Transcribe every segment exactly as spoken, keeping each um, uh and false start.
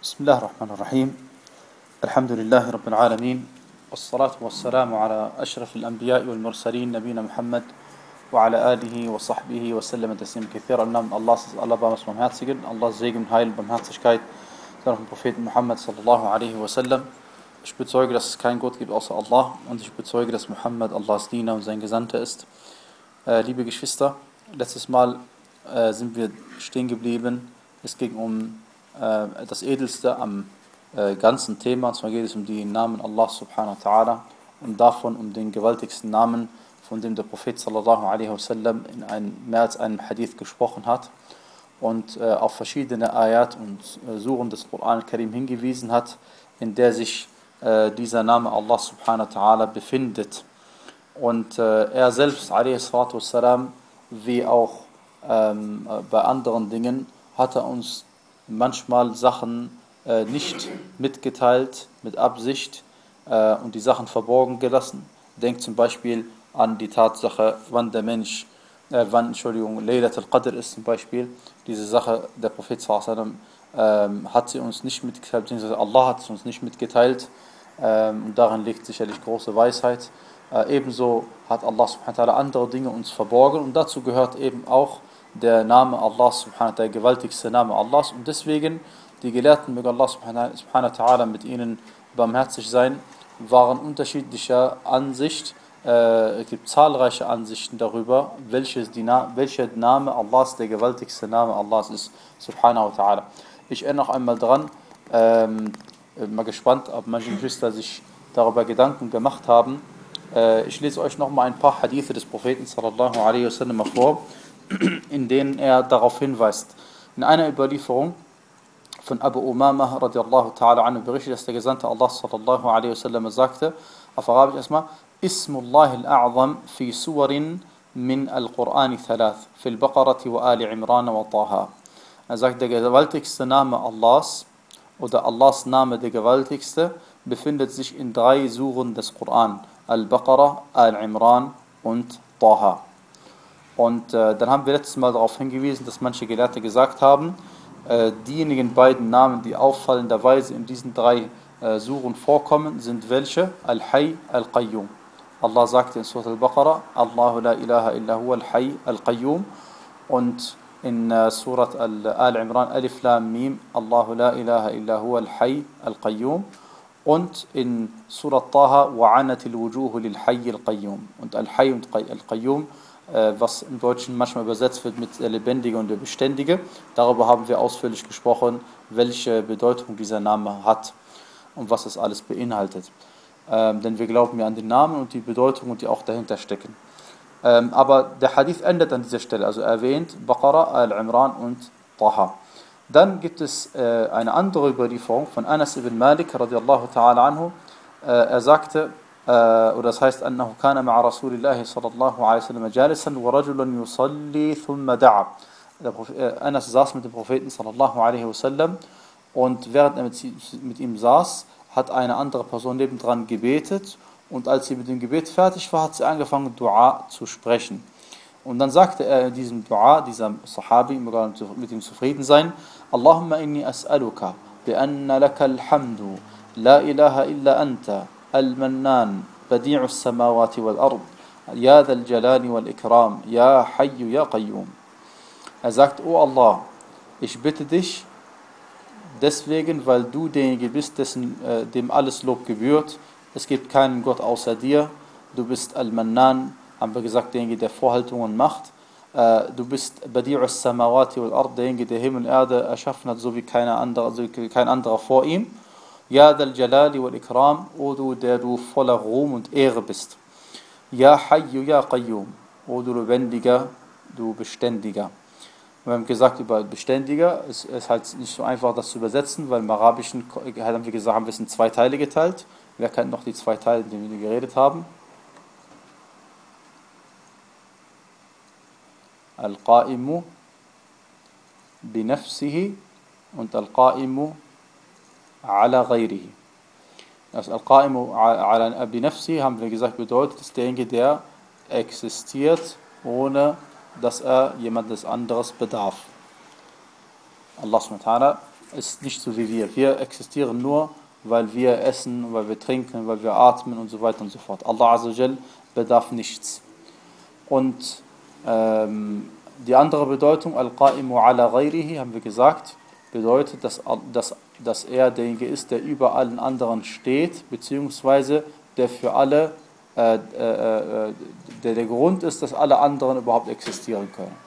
بسم الله الرحمن الرحيم. الحمد لله رب العالمين، والصلاة والسلام على أشرف الأنبياء والمرسلين نبينا Muhammad وعلى آله وصحبه وسلم تسليما كثيرا. Im Namen Allahs ist Allah barmherzig barmherzigen. Allahs Segen, Heil und Barmherzigkeit auf den Propheten Muhammad sallallahu alaihi wasallam. Ich bezeuge, dass es keinen Gott gibt außer Allah, und ich bezeuge, dass Muhammad Allahs Diener und sein Gesandter ist. Äh, liebe Geschwister, letztes Mal äh, sind wir stehen geblieben. Es ging um äh, das Edelste am äh, ganzen Thema, und zwar geht es um die Namen Allah subhanahu wa ta'ala und davon um den gewaltigsten Namen, von dem der Prophet sallallahu alaihi wasallam in ein, mehr als einem Hadith gesprochen hat und äh, auf verschiedene Ayat und äh, Suren des Koran al-Karim hingewiesen hat, in der sich äh, dieser Name Allah subhanahu wa ta'ala befindet. Und äh, er selbst, alaihi salatu wassalam, wie auch ähm, bei anderen Dingen, hat er uns manchmal Sachen äh, nicht mitgeteilt, mit Absicht, äh, und die Sachen verborgen gelassen. Denkt zum Beispiel an die Tatsache, wann der Mensch, äh, wann, Entschuldigung, Laylat al-Qadr ist zum Beispiel. Diese Sache, der Prophet sallallahu alaihi wasallam äh, hat sie uns nicht mitgeteilt, beziehungsweise Allah hat es uns nicht mitgeteilt, äh, und darin liegt sicherlich große Weisheit. Äh, ebenso hat Allah subhanahu wa ta'ala andere Dinge uns verborgen, und dazu gehört eben auch der Name Allah subhanahu wa ta'ala, der gewaltigste Name Allahs. Und deswegen, die Gelehrten, möge Allah subhanahu wa ta'ala mit ihnen barmherzig sein, waren unterschiedlicher Ansicht. Äh, es gibt zahlreiche Ansichten darüber, welches die Na- welcher Name Allahs der gewaltigste Name Allahs ist, subhanahu wa ta'ala. Ich erinnere noch einmal dran, ähm, mal gespannt, ob manche Geschwister sich darüber Gedanken gemacht haben. Äh, ich lese euch noch mal ein paar Hadithe des Propheten sallallahu alaihi wasallam vor, in denen er darauf hinweist. In einer Überlieferung von Abu Umamah radiallahu ta'ala anhu berichtet, dass der Gesandte Allah sallallahu alaihi wasallam sagte, auf Arabisch erstmal, Ismullah al-A'zam fi suwarin min al-Qur'ani thalath, fi al-Baqarati wa Ali Imran wa Taha. Er sagt, der gewaltigste Name Allahs, oder Allahs Name der gewaltigste, befindet sich in drei Suren des Koran, Al-Baqarah, Al-Imran und Taha. Und äh, dann haben wir letztes Mal darauf hingewiesen, dass manche Gelehrte gesagt haben, äh, diejenigen beiden Namen, die auffallenderweise in diesen drei äh, Suren vorkommen, sind welche? Al-Hayy, Al-Qayyum. Allah sagte in Surah Al-Baqarah, Allahu la ilaha illa huwa Al-Hayy, Al-Qayyum. Und in äh, Surah Al-Imran, Alif Lam Mim, Allahu la ilaha illa huwa Al-Hayy, Al-Qayyum. Und in Surah Taha, wa'anatil wujuhu lil Hayy Al-Qayyum. Und Al-Hayy und Al-Qayyum, was im Deutschen manchmal übersetzt wird mit der Lebendige und der Beständige. Darüber haben wir ausführlich gesprochen, welche Bedeutung dieser Name hat und was es alles beinhaltet. Ähm, denn wir glauben ja an den Namen und die Bedeutung, und die auch dahinter stecken. Ähm, aber der Hadith endet an dieser Stelle, also erwähnt Baqarah, Al-Imran und Taha. Dann gibt es äh, eine andere Überlieferung von Anas ibn Malik radiallahu ta'ala anhu. Äh, er sagte, oder das heißt, أنه كان مع رسول الله صلى الله عليه وسلم جالسا ورجل يصلي ثم دعا. Anas saß mit dem Propheten sallallahu alaihi wasallam, und während er mit, mit ihm saß, hat eine andere Person nebendran gebetet, und als sie mit dem Gebet fertig war, hat sie angefangen, Dua zu sprechen. Und dann sagte er in diesem Dua, dieser Sahabi, mit ihm zufrieden sein, Allahumma inni as'aluka bi anna laka alhamdu la ilaha illa anta المنان بديع السماوات والأرض يا ذا الجلال والإكرام يا حي يا قيوم. Er sagt, O Allah, ich bitte dich deswegen, weil du derjenige bist, dessen, äh, dem alles Lob gebührt. Es gibt keinen Gott außer dir. Du bist Al-Mannan, haben wir gesagt, derjenige, der Vorhaltungen macht. Äh, du bist Badi'u as-Samawati wal Ard, derjenige, der Himmel und Erde erschaffen hat, so wie keiner andere, also kein anderer vor ihm. Ya dal Jalali wal Ikram, O du, der du voller Ruhm und Ehre bist. Ya Hayyu ya Qayyum, O du Lebendiger, du Beständiger. Wir haben gesagt, über Beständiger, es ist halt nicht so einfach, das zu übersetzen, weil im Arabischen, haben wir gesagt, haben wir es in zwei Teile geteilt. Wer kennt noch die zwei Teile, in denen wir geredet haben? Al-Qa'imu binafsihi und Al-Qa'imu ala ghayrihi. Das Al-Qa'imu ala binafsihi, haben wir gesagt, bedeutet, ist derjenige, der existiert, ohne dass er jemandes anderes bedarf. Allah subhanahu wa ta'ala ist nicht so wie wir. Wir existieren nur, weil wir essen, weil wir trinken, weil wir atmen und so weiter und so fort. Allah Azza wa Jal bedarf nichts. Und ähm, die andere Bedeutung, Al-Qa'imu ala ghayrihi, haben wir gesagt, bedeutet, dass, dass, dass er derjenige ist, der über allen anderen steht, beziehungsweise der für alle, äh, äh, äh, der der Grund ist, dass alle anderen überhaupt existieren können.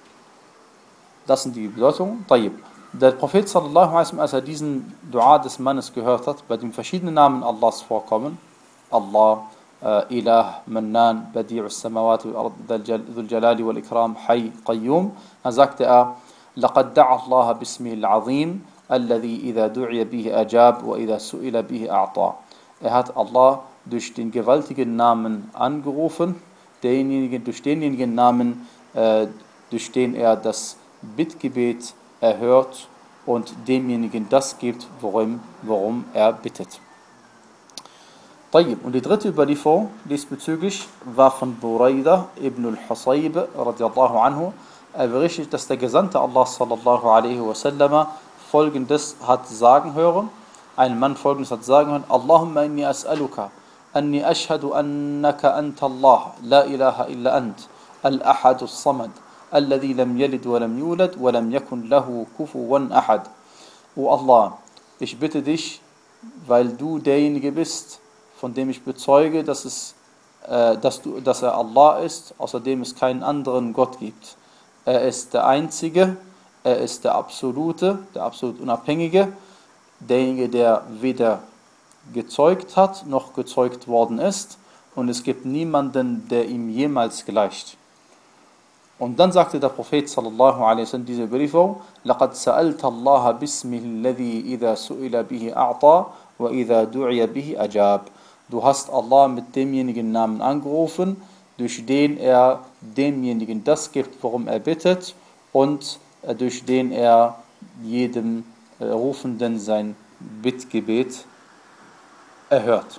Das sind die Bedeutungen. Tayyib. Der Prophet sallallahu alaihi wasallam, als er diesen Dua des Mannes gehört hat, bei dem verschiedene Namen Allahs vorkommen, Allah, äh, Ilah, Mannan, Badi'u as-Samawati wal Jalali wal Ikram, Hayy, Qayyum, dann sagte er, لقد دعا الله باسمه العظيم الذي إذا دعي به أجاب وإذا سئل به أعطى. Er hat Allah durch den gewaltigen Namen angerufen, denjenigen, durch denjenigen Namen, äh, durch den er das Bittgebet erhört und demjenigen das gibt, worum, worum er bittet. Und die dritte Überlieferung diesbezüglich war von Burayda ibn al-Husayb radiallahu anhu. Er berichtet, dass der Gesandte Allah sallallahu alaihi wasallam folgendes hat sagen hören, ein Mann folgendes hat sagen hören, Allahumma inni as'aluka anni ashhadu annaka anta Allah, la ilaha illa ant, al-ahadu as-samad, الذي لم يلد ولم يولد ولم يكن له كفوا أحد. O Allah, ich bitte dich, weil du derjenige bist, von dem ich bezeuge, dass, es, äh, dass, du, dass er Allah ist, außerdem es keinen anderen Gott gibt. Er ist der Einzige, er ist der Absolute, der absolut Unabhängige, derjenige, der weder gezeugt hat, noch gezeugt worden ist, und es gibt niemanden, der ihm jemals gleicht. Und dann sagte der Prophet sallallahu alaihi wasallam diese Überlieferung, لَقَدْ سَأَلْتَ اللَّهَ بِاسْمِهِ الَّذِي إِذَا سُئِلَ بِهِ أَعْطَى وَإِذَا دُعِيَ بِهِ أَجَابَ. Du hast Allah mit demjenigen Namen angerufen, durch den er demjenigen das gibt, worum er bittet, und durch den er jedem Rufenden sein Bittgebet erhört.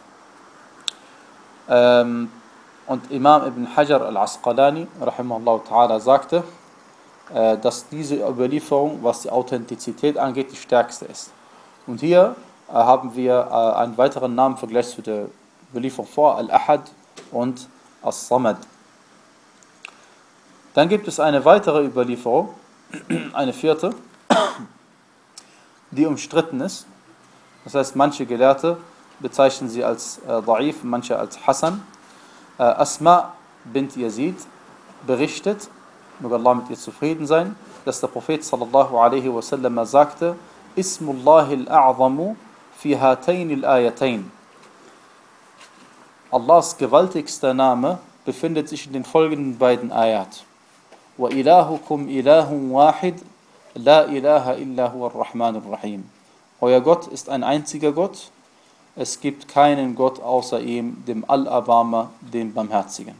Ähm, Und Imam Ibn Hajar al-Asqalani, rahimahullah ta'ala, sagte, äh, dass diese Überlieferung, was die Authentizität angeht, die stärkste ist. Und hier äh, haben wir äh, einen weiteren Namen im Vergleich zu der Überlieferung vor, Al-Ahad und As-Samad. Dann gibt es eine weitere Überlieferung, eine vierte, die umstritten ist. Das heißt, manche Gelehrte bezeichnen sie als äh, Da'if, manche als Hasan. Asma bint Yazid berichtet, möge Allah mit ihr zufrieden sein, dass der Prophet sallallahu alaihi wasallam sagte, Ismullahi al-a'zamu fi hatayn al-ayatayn. Allahs gewaltigster Name befindet sich in den folgenden beiden Ayat. Wa ilahukum ilahun wahid, la ilaha illa huwa ar-Rahman ar-Rahim. Euer Gott ist ein einziger Gott. Es gibt keinen Gott außer ihm, dem Allerbarmer, dem Barmherzigen.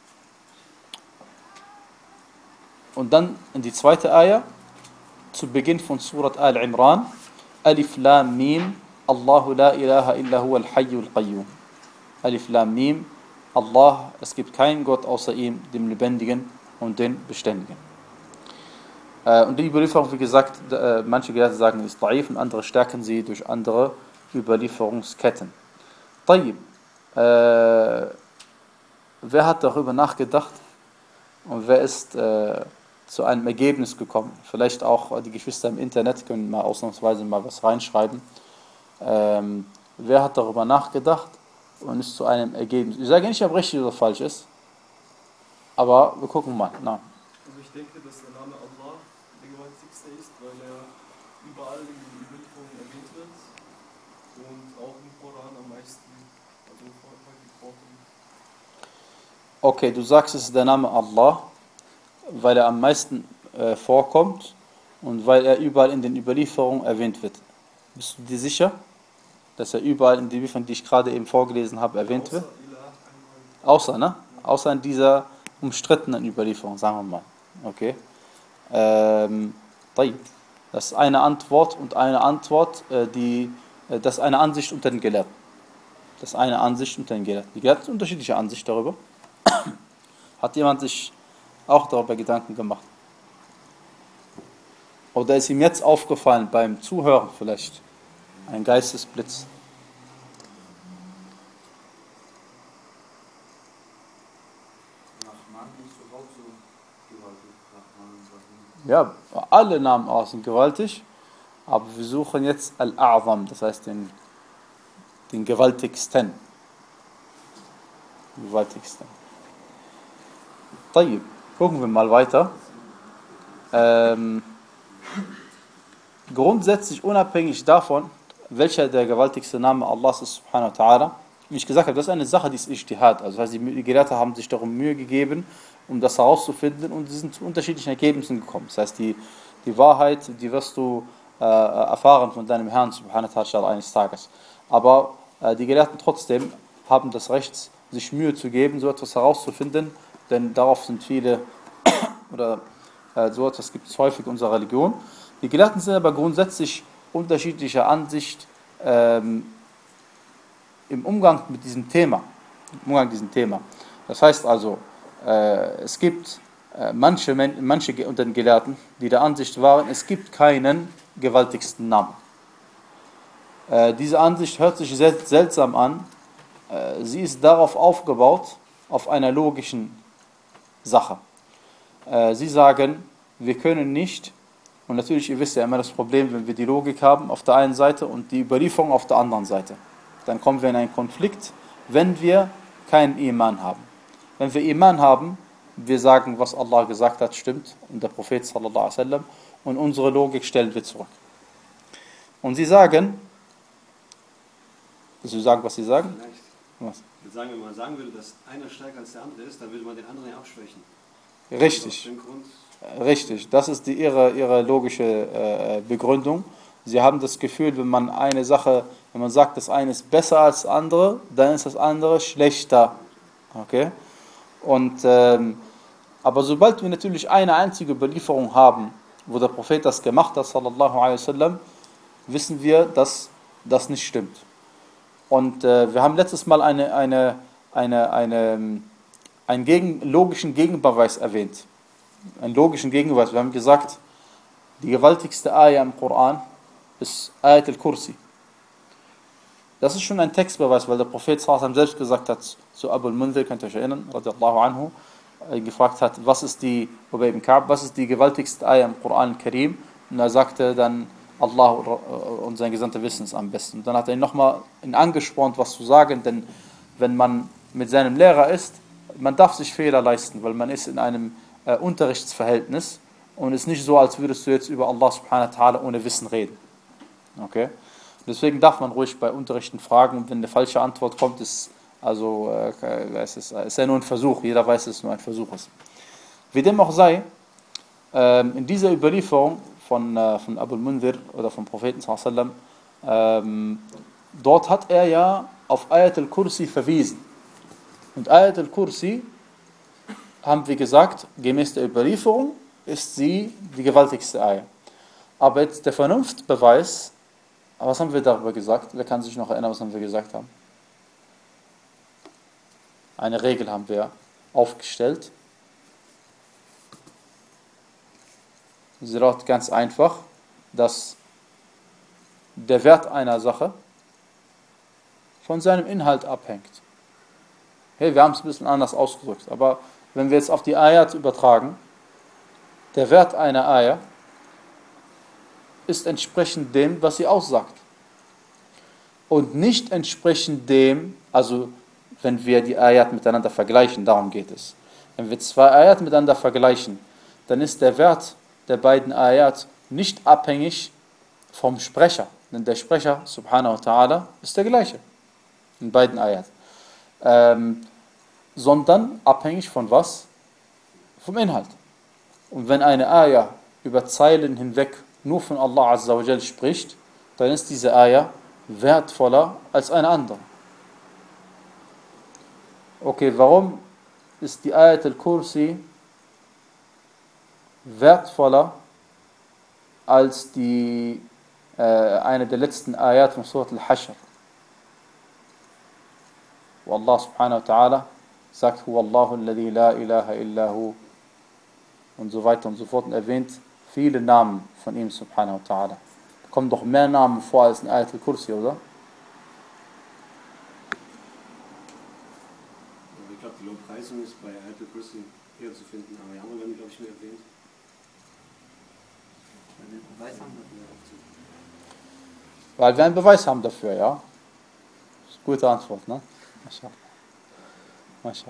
Und dann in die zweite Ayah, zu Beginn von Surat Al-Imran, Alif Lam Mim, Allahu la ilaha illa huwa al-Hayyul Qayyum. Alif Lam Mim, Allah, es gibt keinen Gott außer ihm, dem Lebendigen und den Beständigen. Und die Überlieferung, wie gesagt, manche Gelehrte sagen, ist da'if und andere stärken sie durch andere Überlieferungsketten. Tayyib. Äh, wer hat darüber nachgedacht und wer ist äh, zu einem Ergebnis gekommen? Vielleicht auch die Geschwister im Internet können mal ausnahmsweise mal was reinschreiben. Ähm, wer hat darüber nachgedacht und ist zu einem Ergebnis? Ich sage nicht, ob richtig oder falsch ist, aber wir gucken mal. Na. Also ich denke, dass der Name Allah der gewaltigste ist, weil er überall in den Überlieferungen erwähnt wird. Und auch im Koran am meisten, also häufig vorkommt. Okay, du sagst, es ist der Name Allah, weil er am meisten äh, vorkommt und weil er überall in den Überlieferungen erwähnt wird. Bist du dir sicher, dass er überall in den Überlieferungen, die ich gerade eben vorgelesen habe, erwähnt wird? Außer, ne? Außer in dieser umstrittenen Überlieferung, sagen wir mal. Okay. Ähm, das ist eine Antwort und eine Antwort, äh, die Das ist eine Ansicht unter den Gelehrten. Das ist eine Ansicht unter den Gelehrten. Die Gelehrten haben unterschiedliche Ansicht darüber. Hat jemand sich auch darüber Gedanken gemacht? Oder ist ihm jetzt aufgefallen beim Zuhören vielleicht ein Geistesblitz? Ja, alle Namen Allah sind gewaltig, aber wir suchen jetzt Al-A'zam, das heißt den, den gewaltigsten. Gewaltigsten. طيب, gucken wir mal weiter. Ähm, grundsätzlich unabhängig davon, welcher der gewaltigste Name Allahs ist, subhanahu wa ta'ala, wie ich gesagt habe, das ist eine Sache, die ist Ijtihad. Also das heißt, die Gelehrten haben sich darum Mühe gegeben, um das herauszufinden, und sie sind zu unterschiedlichen Ergebnissen gekommen. Das heißt, die, die Wahrheit, die wirst du äh, erfahren von deinem Herrn, subhanahu wa ta'ala, eines Tages. Aber äh, die Gelehrten trotzdem haben das Recht, sich Mühe zu geben, so etwas herauszufinden, denn darauf sind viele, oder äh, so etwas gibt es häufig in unserer Religion. Die Gelehrten sind aber grundsätzlich unterschiedlicher Ansicht ähm, im Umgang mit diesem Thema. Im Umgang mit diesem Thema. Das heißt also, äh, es gibt äh, manche, manche unter den Gelehrten, die der Ansicht waren, es gibt keinen gewaltigsten Namen. Äh, diese Ansicht hört sich sehr seltsam an. Äh, sie ist darauf aufgebaut, auf einer logischen Sache. Äh, sie sagen, wir können nicht, und natürlich, ihr wisst ja immer das Problem, wenn wir die Logik haben auf der einen Seite und die Überlieferung auf der anderen Seite. Dann kommen wir in einen Konflikt, wenn wir keinen Iman haben. Wenn wir Iman haben, wir sagen, was Allah gesagt hat, stimmt, und der Prophet sallallahu alaihi wasallam, und unsere Logik stellen wir zurück. Und sie sagen, Sie sagen, was sie sagen? Vielleicht. Was? Ich würde sagen, wenn man sagen würde, dass einer stärker als der andere ist, dann würde man den anderen ja abschwächen. Richtig. Aus dem Grund. Richtig, das ist die, ihre, ihre logische äh, Begründung. Sie haben das Gefühl, wenn man eine Sache, wenn man sagt, das eine ist besser als das andere, dann ist das andere schlechter. Okay? Und, ähm, aber sobald wir natürlich eine einzige Überlieferung haben, wo der Prophet das gemacht hat, sallallahu alaihi wasallam, wissen wir, dass das nicht stimmt. Und äh, wir haben letztes Mal eine, eine, eine, eine, einen gegen, logischen Gegenbeweis erwähnt. Einen logischen Gegenbeweis. Wir haben gesagt, die gewaltigste Ayah im Koran ist Ayat al-Kursi. Das ist schon ein Textbeweis, weil der Prophet sallallahu alaihi wasallam selbst gesagt hat, zu Abu al-Mundhir, könnt ihr euch erinnern, radiallahu anhu, äh, gefragt hat, was ist die, Ubay ibn Ka'b, was ist die gewaltigste Ayah im Koran al-Karim? Und er sagte dann, Allah und sein Gesandter wissen es am besten. Und dann hat er ihn nochmal angespornt, was zu sagen, denn wenn man mit seinem Lehrer ist, man darf sich Fehler leisten, weil man ist in einem äh, Unterrichtsverhältnis und es ist nicht so, als würdest du jetzt über Allah subhanahu wa ta'ala ohne Wissen reden. Okay? Deswegen darf man ruhig bei Unterrichten fragen, und wenn eine falsche Antwort kommt, ist also äh, es ist, ist ja nur ein Versuch, jeder weiß, dass es nur ein Versuch ist. Wie dem auch sei, äh, in dieser Überlieferung von, äh, von Abu al-Mundhir oder vom Propheten sallallahu alaihi wasallam, ähm, dort hat er ja auf Ayat al-Kursi verwiesen. Und Ayat al-Kursi, haben wir gesagt, gemäß der Überlieferung ist sie die gewaltigste Ayah. Aber jetzt der Vernunftbeweis, was haben wir darüber gesagt? Wer kann sich noch erinnern, was haben wir gesagt haben? Eine Regel haben wir aufgestellt. Sie lautet ganz einfach, dass der Wert einer Sache von seinem Inhalt abhängt. Hey, wir haben es ein bisschen anders ausgedrückt, aber wenn wir jetzt auf die Ayat übertragen, der Wert einer Ayah ist entsprechend dem, was sie aussagt. Und nicht entsprechend dem, also wenn wir die Ayat miteinander vergleichen, darum geht es. Wenn wir zwei Ayat miteinander vergleichen, dann ist der Wert der beiden Ayat nicht abhängig vom Sprecher. Denn der Sprecher, subhanahu wa ta'ala, ist der gleiche in beiden Ayat. Ähm, sondern abhängig von was? Vom Inhalt. Und wenn eine Ayah über Zeilen hinweg nur von Allah Azza wa Jal spricht, dann ist diese Ayah wertvoller als eine andere. Okay, warum ist die Ayat al-Kursi wertvoller als die äh, eine der letzten Ayat von Surat al-Hashr? Wo Allah subhanahu wa ta'ala sagt, Huwa Allahu alladhi la ilaha illa hu, und so weiter und so fort, und erwähnt viele Namen von ihm, subhanahu wa ta'ala. Da kommen doch mehr Namen vor als in Ayat al-Kursi, oder? Ich glaube, die Lobpreisung ist bei Ayat al-Kursi eher zu finden, aber die anderen werden, glaube ich, mehr erwähnt. Weil wir einen Beweis haben dafür. Weil wir einen Beweis haben dafür, ja. Das ist eine gute Antwort, ne? Mashallah. Mashallah.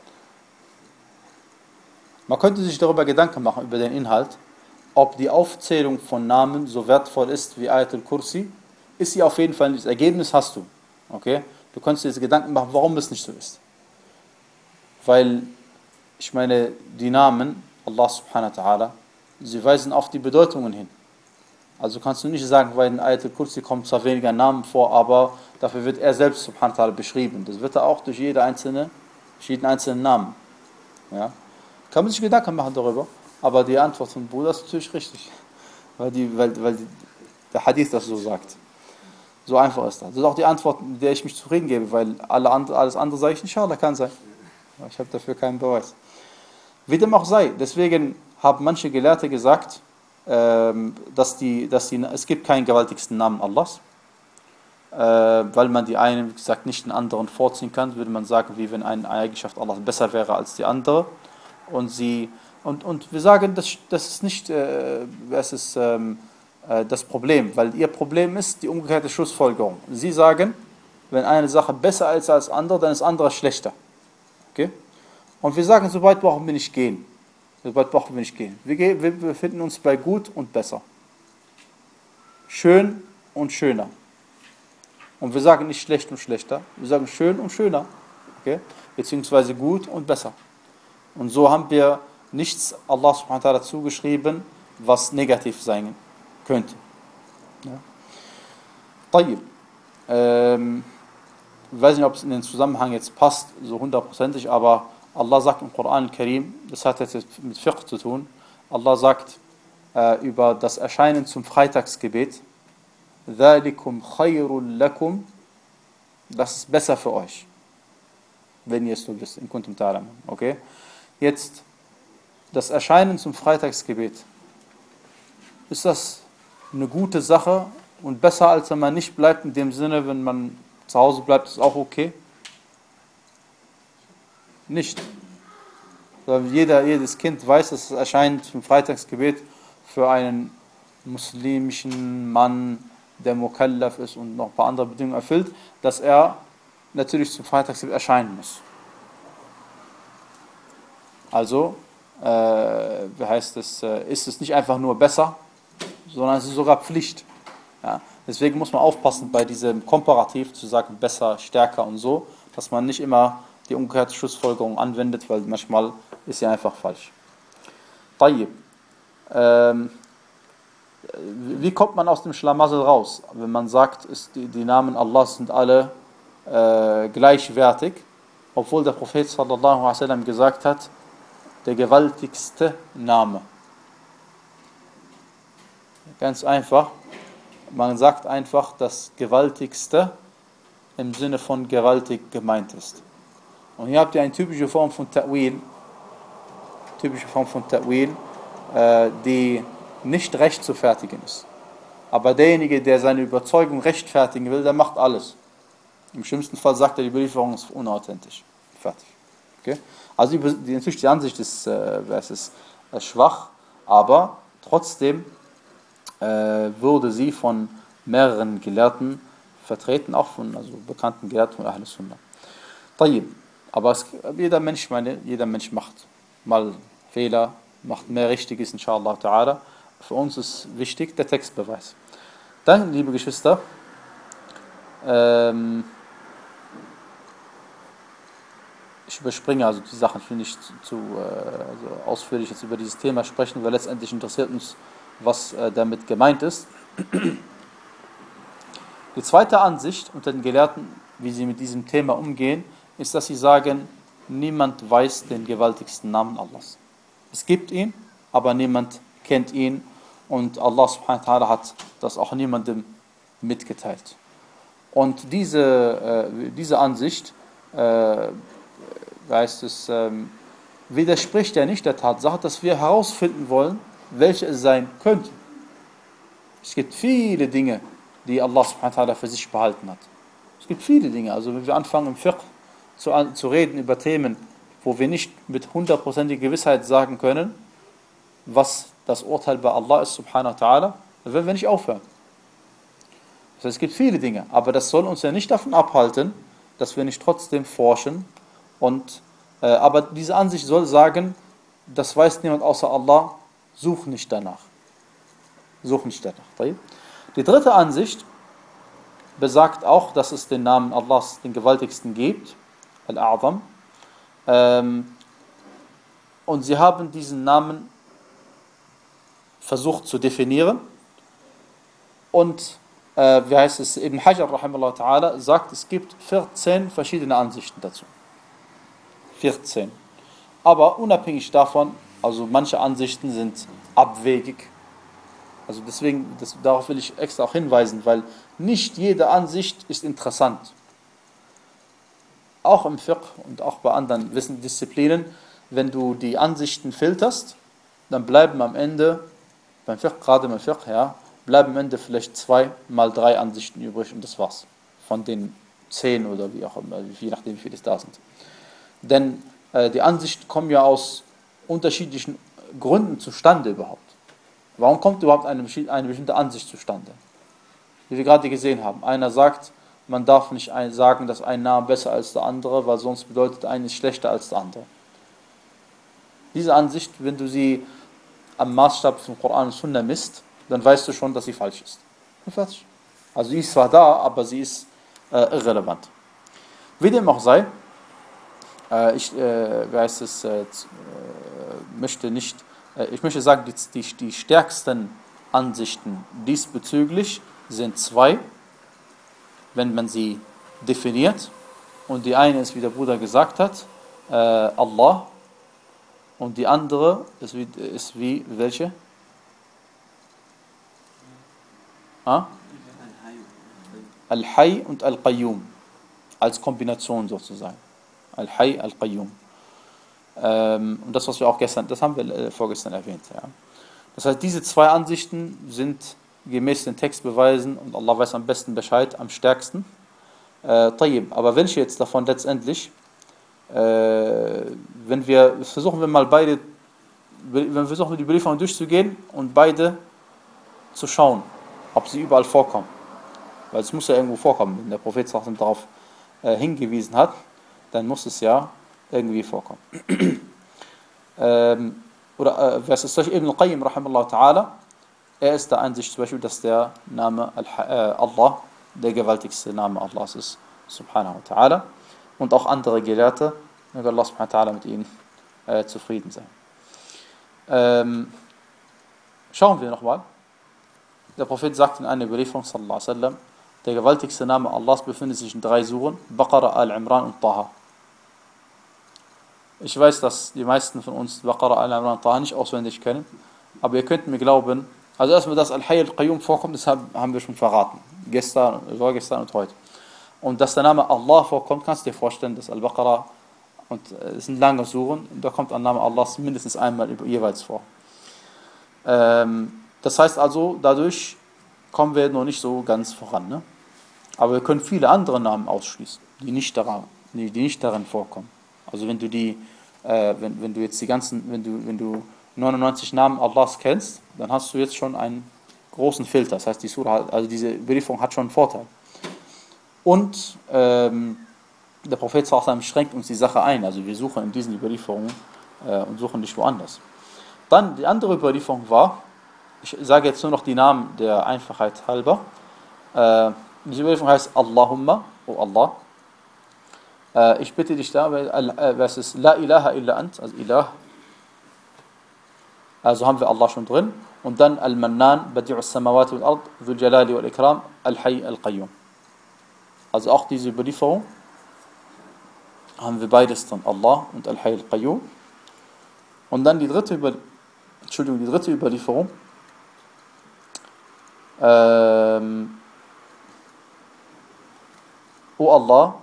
Man könnte sich darüber Gedanken machen, über den Inhalt, ob die Aufzählung von Namen so wertvoll ist wie Ayat al-Kursi. Ist sie auf jeden Fall nicht. Das Ergebnis hast du. Okay? Du kannst dir jetzt Gedanken machen, warum es nicht so ist. Weil, ich meine, die Namen, Allah subhanahu wa ta'ala, sie weisen auf die Bedeutungen hin. Also kannst du nicht sagen, weil in Ayat al-Kursi kommt zwar weniger Namen vor, aber dafür wird er selbst subhanahu wa ta'ala beschrieben. Das wird er auch durch jede einzelne, durch jeden einzelnen Namen. Ja? Kann man sich Gedanken machen darüber, aber die Antwort vom Bruder ist natürlich richtig. Weil, die, weil, weil die, der Hadith das so sagt. So einfach ist das. Das ist auch die Antwort, mit der ich mich zufrieden gebe, weil alle andere, alles andere sage ich, inshallah, kann sein. Ich habe dafür keinen Beweis. Wie dem auch sei, deswegen haben manche Gelehrte gesagt, ähm, dass, die, dass die, es gibt keinen gewaltigsten Namen Allahs, äh, weil man die einen, wie gesagt, nicht den anderen vorziehen kann, würde man sagen, wie wenn eine Eigenschaft Allahs besser wäre als die andere. Und sie und, und wir sagen, das, das ist nicht äh, das, ist, ähm, äh, das Problem, weil ihr Problem ist die umgekehrte Schlussfolgerung. Sie sagen, wenn eine Sache besser ist als andere, dann ist andere schlechter. Okay? Und wir sagen, so weit brauchen wir nicht gehen. So weit brauchen wir nicht gehen. Wir, wir befinden uns bei gut und besser. Schön und schöner. Und wir sagen nicht schlecht und schlechter, wir sagen schön und schöner. Okay? Beziehungsweise gut und besser. Und so haben wir nichts Allah subhanahu wa ta'ala zugeschrieben, was negativ sein könnte. Ja. Tayyib. Ähm, ich weiß nicht, ob es in den Zusammenhang jetzt passt, so hundertprozentig, aber Allah sagt im Koran al-Karim, das hat jetzt mit Fiqh zu tun, Allah sagt äh, über das Erscheinen zum Freitagsgebet, ذَلِكُمْ خَيْرٌ لَكُمْ, das ist besser für euch, wenn ihr es so wisst, in kuntum ta'lamun. Okay? Jetzt, das Erscheinen zum Freitagsgebet, ist das eine gute Sache und besser, als wenn man nicht bleibt, in dem Sinne, wenn man zu Hause bleibt, ist auch okay? Nicht. Jeder, jedes Kind weiß, dass das Erscheinen zum Freitagsgebet für einen muslimischen Mann, der Mukallaf ist und noch ein paar andere Bedingungen erfüllt, dass er natürlich zum Freitagsgebet erscheinen muss. Also, äh, wie heißt es, äh, ist es nicht einfach nur besser, sondern es ist sogar Pflicht. Ja? Deswegen muss man aufpassen, bei diesem Komparativ zu sagen, besser, stärker und so, dass man nicht immer die umgekehrte Schlussfolgerung anwendet, weil manchmal ist sie einfach falsch. Tayyib. Ähm, wie kommt man aus dem Schlamassel raus, wenn man sagt, ist die, die Namen Allahs sind alle äh, gleichwertig, obwohl der Prophet sallallahu alaihi wasallam gesagt hat, der gewaltigste Name. Ganz einfach, man sagt einfach, dass gewaltigste im Sinne von gewaltig gemeint ist. Und hier habt ihr eine typische Form von Ta'wil, typische Form von Ta'wil, äh, die nicht recht zu fertigen ist. Aber derjenige, der seine Überzeugung rechtfertigen will, der macht alles. Im schlimmsten Fall sagt er, die Überlieferung ist unauthentisch. Fertig. Okay? Also die, natürlich die Ansicht ist, äh, ist äh, schwach, aber trotzdem äh, wurde sie von mehreren Gelehrten vertreten, auch von also bekannten Gelehrten von Ahl Sunnah. Tayyib. Aber es, jeder Mensch, meine, jeder Mensch macht mal Fehler, macht mehr Richtiges, inshallah ta'ala. Für uns ist wichtig der Textbeweis. Dann, liebe Geschwister, ähm, ich überspringe also die Sachen, ich will nicht zu, zu äh, also ausführlich jetzt über dieses Thema sprechen, weil letztendlich interessiert uns, was äh, damit gemeint ist. Die zweite Ansicht unter den Gelehrten, wie sie mit diesem Thema umgehen, ist, dass sie sagen, niemand weiß den gewaltigsten Namen Allahs. Es gibt ihn, aber niemand kennt ihn und Allah subhanahu wa ta'ala hat das auch niemandem mitgeteilt. Und diese, äh, diese Ansicht, äh, heißt es, ähm, widerspricht ja nicht der Tatsache, dass wir herausfinden wollen, welche es sein könnte. Es gibt viele Dinge, die Allah subhanahu wa ta'ala für sich behalten hat. Es gibt viele Dinge. Also wenn wir anfangen im Fiqh zu, zu reden über Themen, wo wir nicht mit hundertprozentiger Gewissheit sagen können, was das Urteil bei Allah ist subhanahu wa ta'ala, dann werden wir nicht aufhören. Das heißt, es gibt viele Dinge, aber das soll uns ja nicht davon abhalten, dass wir nicht trotzdem forschen. Und, äh, aber diese Ansicht soll sagen, das weiß niemand außer Allah, such nicht danach. Such nicht danach. Die dritte Ansicht besagt auch, dass es den Namen Allahs, den gewaltigsten, gibt, Al-A'zam. Ähm, und sie haben diesen Namen versucht zu definieren. Und, äh, wie heißt es, Ibn Hajar, rahimahullah ta'ala, sagt, es gibt vierzehn verschiedene Ansichten dazu. vierzehn. Aber unabhängig davon, also manche Ansichten sind abwegig. Also deswegen, das, darauf will ich extra auch hinweisen, weil nicht jede Ansicht ist interessant. Auch im Fiqh und auch bei anderen Wissensdisziplinen, wenn du die Ansichten filterst, dann bleiben am Ende, beim Fiqh, gerade beim Fiqh, ja, bleiben am Ende vielleicht zwei mal drei Ansichten übrig und das war's. Von den zehn oder wie auch immer, je nachdem wie viele es da sind. Denn äh, die Ansichten kommen ja aus unterschiedlichen Gründen zustande überhaupt. Warum kommt überhaupt eine, eine bestimmte Ansicht zustande? Wie wir gerade gesehen haben. Einer sagt, man darf nicht ein, sagen, dass ein Name besser als der andere, weil sonst bedeutet einer ist schlechter als der andere. Diese Ansicht, wenn du sie am Maßstab von Koran und Sunna misst, dann weißt du schon, dass sie falsch ist. Fertig. Also sie ist zwar da, aber sie ist äh, irrelevant. Wie dem auch sei, äh, ich äh, wie heißt es, äh, möchte nicht Ich möchte sagen, die, die, die stärksten Ansichten diesbezüglich sind zwei, wenn man sie definiert. Und die eine ist, wie der Bruder gesagt hat, äh, Allah. Und die andere ist wie, ist wie welche? Ah? Al-Hayy und Al-Qayyum. Als Kombination sozusagen. Al-Hayy, Al-Qayyum. Ähm, und das, was wir auch gestern, das haben wir äh, vorgestern erwähnt. Ja. Das heißt, diese zwei Ansichten sind gemäß den Textbeweisen, und Allah weiß am besten Bescheid, am stärksten. Äh, tayyib. Aber welche jetzt davon letztendlich, äh, wenn wir, versuchen wir mal beide, wenn wir versuchen die Überlieferung durchzugehen und beide zu schauen, ob sie überall vorkommen. Weil es muss ja irgendwo vorkommen. Wenn der Prophet darauf äh, hingewiesen hat, dann muss es ja irgendwie vorkommen. ähm, oder äh, was ist das? Ibn al-Qayyim, rahimahullah ta'ala, er ist der Ansicht zum Beispiel, dass der Name äh, Allah der gewaltigste Name Allahs ist, subhanahu wa ta'ala. Und auch andere Gelehrte, möge Allah subhanahu wa ta'ala mit ihnen äh, zufrieden sein. Ähm, schauen wir nochmal. Der Prophet sagt in einer Überlieferung, sallallahu alaihi wasallam, der gewaltigste Name Allahs befindet sich in drei Suren, Baqara, Al-Imran und Taha. Ich weiß, dass die meisten von uns Baqara, Al-Imran und Taha nicht auswendig kennen, aber ihr könnt mir glauben, also erstmal, dass Al-Hayy Al-Qayyum vorkommt, das haben wir schon verraten. Gestern, vorgestern und heute. Und dass der Name Allah vorkommt, kannst du dir vorstellen, dass Al-Baqara, und es sind lange Suren, da kommt der Name Allahs mindestens einmal jeweils vor. Ähm, das heißt also, dadurch kommen wir noch nicht so ganz voran. Ne? Aber wir können viele andere Namen ausschließen, die nicht daran, die, die nicht darin vorkommen. Also wenn du die, äh, wenn, wenn du jetzt die ganzen, wenn du, wenn du neunundneunzig Namen Allahs kennst, dann hast du jetzt schon einen großen Filter. Das heißt, die Surah, also diese Überlieferung hat schon einen Vorteil. Und ähm, der Prophet sallallahu schränkt uns die Sache ein. Also wir suchen in diesen Überlieferungen äh, und suchen nicht woanders. Dann die andere Überlieferung war, ich sage jetzt nur noch die Namen der Einfachheit halber. Äh, diese Überlieferung heißt Allahumma, O Allah. Äh, ich bitte dich da, weil äh, was ist La ilaha illa ant, also Ilah. Also haben wir Allah schon drin. Und dann Al-Mannan, Badi'u as-Samawati wal-Ard, Dhul Jalali wal-Ikram, Al-Hayy Al-Qayyum. Also auch diese Überlieferung haben wir beides drin, Allah und Al-Hayy Al-Qayyum. Und dann die dritte, Über Entschuldigung, die dritte Überlieferung. Ähm, O Allah,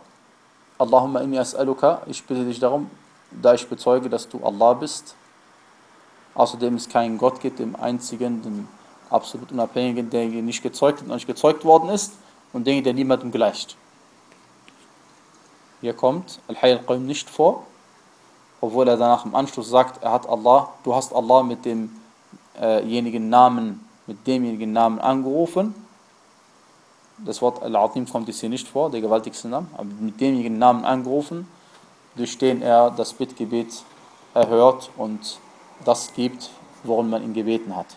Allahumma inni as'aluka, ich bitte dich darum, da ich bezeuge, dass du Allah bist, außerdem es keinen Gott gibt, dem einzigen, dem absolut unabhängigen, der nicht gezeugt und nicht gezeugt worden ist und den, der niemandem gleicht. Hier kommt Al-Hayy Al-Qayyum nicht vor, obwohl er danach im Anschluss sagt, er hat Allah, du hast Allah mit demjenigen Namen, mit demjenigen Namen angerufen. Das Wort Al-Azim kommt jetzt hier nicht vor, der gewaltigste Name, aber mit demjenigen Namen angerufen, durch den er das Bittgebet erhört und das gibt, worum man ihn gebeten hat.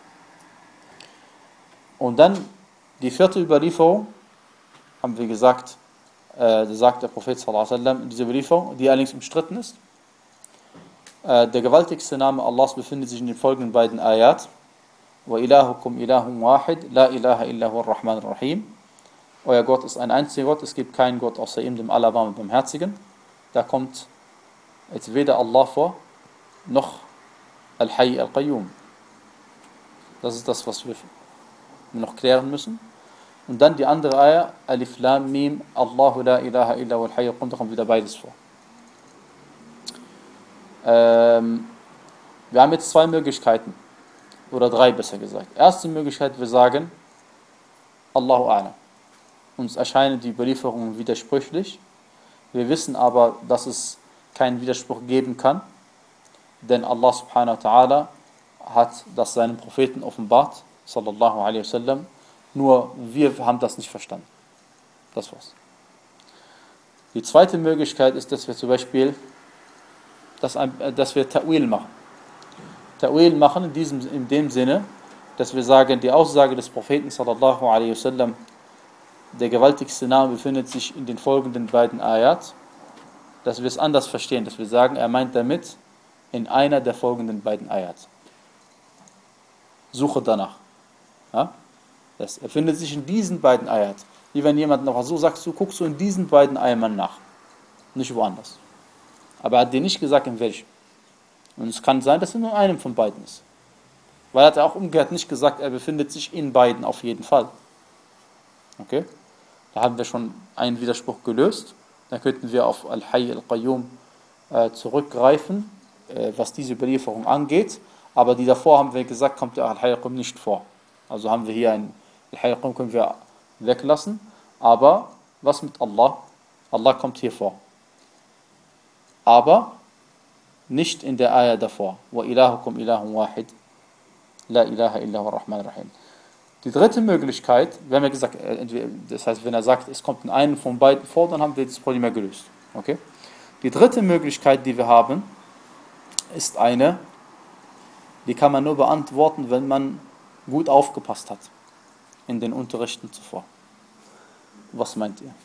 Und dann die vierte Überlieferung, haben wir gesagt, äh, sagt der Prophet sallallahu alaihi wasallam, diese Überlieferung, die allerdings umstritten ist. Äh, der gewaltigste Name Allahs befindet sich in den folgenden beiden Ayat. Wa ilahukum ilahum wahid, la ilaha illa huwa ar-Rahman ar-Rahim. Euer Gott ist ein einziger Gott, es gibt keinen Gott außer ihm, dem Allerbarmen und Barmherzigen. Da kommt jetzt weder Allah vor, noch Al-Hayy Al-Qayyum. Das ist das, was wir noch klären müssen. Und dann die andere Ayah, Alif Lam Mim, Allahu la ilaha illa huwa al-Hayy Al-Qayyum, da kommt wieder beides vor. Ähm, wir haben jetzt zwei Möglichkeiten, oder drei besser gesagt. Erste Möglichkeit, wir sagen, Allahu A'lam. Uns erscheinen die Überlieferungen widersprüchlich. Wir wissen aber, dass es keinen Widerspruch geben kann, denn Allah subhanahu wa ta'ala hat das seinem Propheten offenbart, sallallahu alaihi wasallam, nur wir haben das nicht verstanden. Das war's. Die zweite Möglichkeit ist, dass wir zum Beispiel, dass, dass wir Ta'wil machen. Ta'wil machen in, diesem, in dem Sinne, dass wir sagen, die Aussage des Propheten sallallahu alaihi wasallam, der gewaltigste Name befindet sich in den folgenden beiden Ayat, dass wir es anders verstehen, dass wir sagen, er meint damit in einer der folgenden beiden Ayat. Suche danach. Ja? Das erfindet sich in diesen beiden Ayat. Wie wenn jemand noch so sagt, du guckst du in diesen beiden Ayat nach. Nicht woanders. Aber er hat dir nicht gesagt, in welchem. Und es kann sein, dass er nur in einem von beiden ist. Weil er hat auch umgekehrt nicht gesagt, er befindet sich in beiden auf jeden Fall. Okay? Da haben wir schon einen Widerspruch gelöst. Dann könnten wir auf Al-Hayy Al-Qayyum äh, zurückgreifen, äh, was diese Überlieferung angeht. Aber die davor haben wir gesagt, kommt der Al-Hayy Al-Qayyum nicht vor. Also haben wir hier ein Al-Hayy Al-Qayyum können wir weglassen. Aber was mit Allah? Allah kommt hier vor. Aber nicht in der Ayah davor. Wa ilahukum ilahum wahid, la ilaha illa huwa ar-Rahman ar-Rahim. Die dritte Möglichkeit, wir haben ja gesagt, das heißt, wenn er sagt, es kommt in einem von beiden vor, dann haben wir das Problem ja gelöst. Okay? Die dritte Möglichkeit, die wir haben, ist eine, die kann man nur beantworten, wenn man gut aufgepasst hat in den Unterrichten zuvor. Was meint ihr?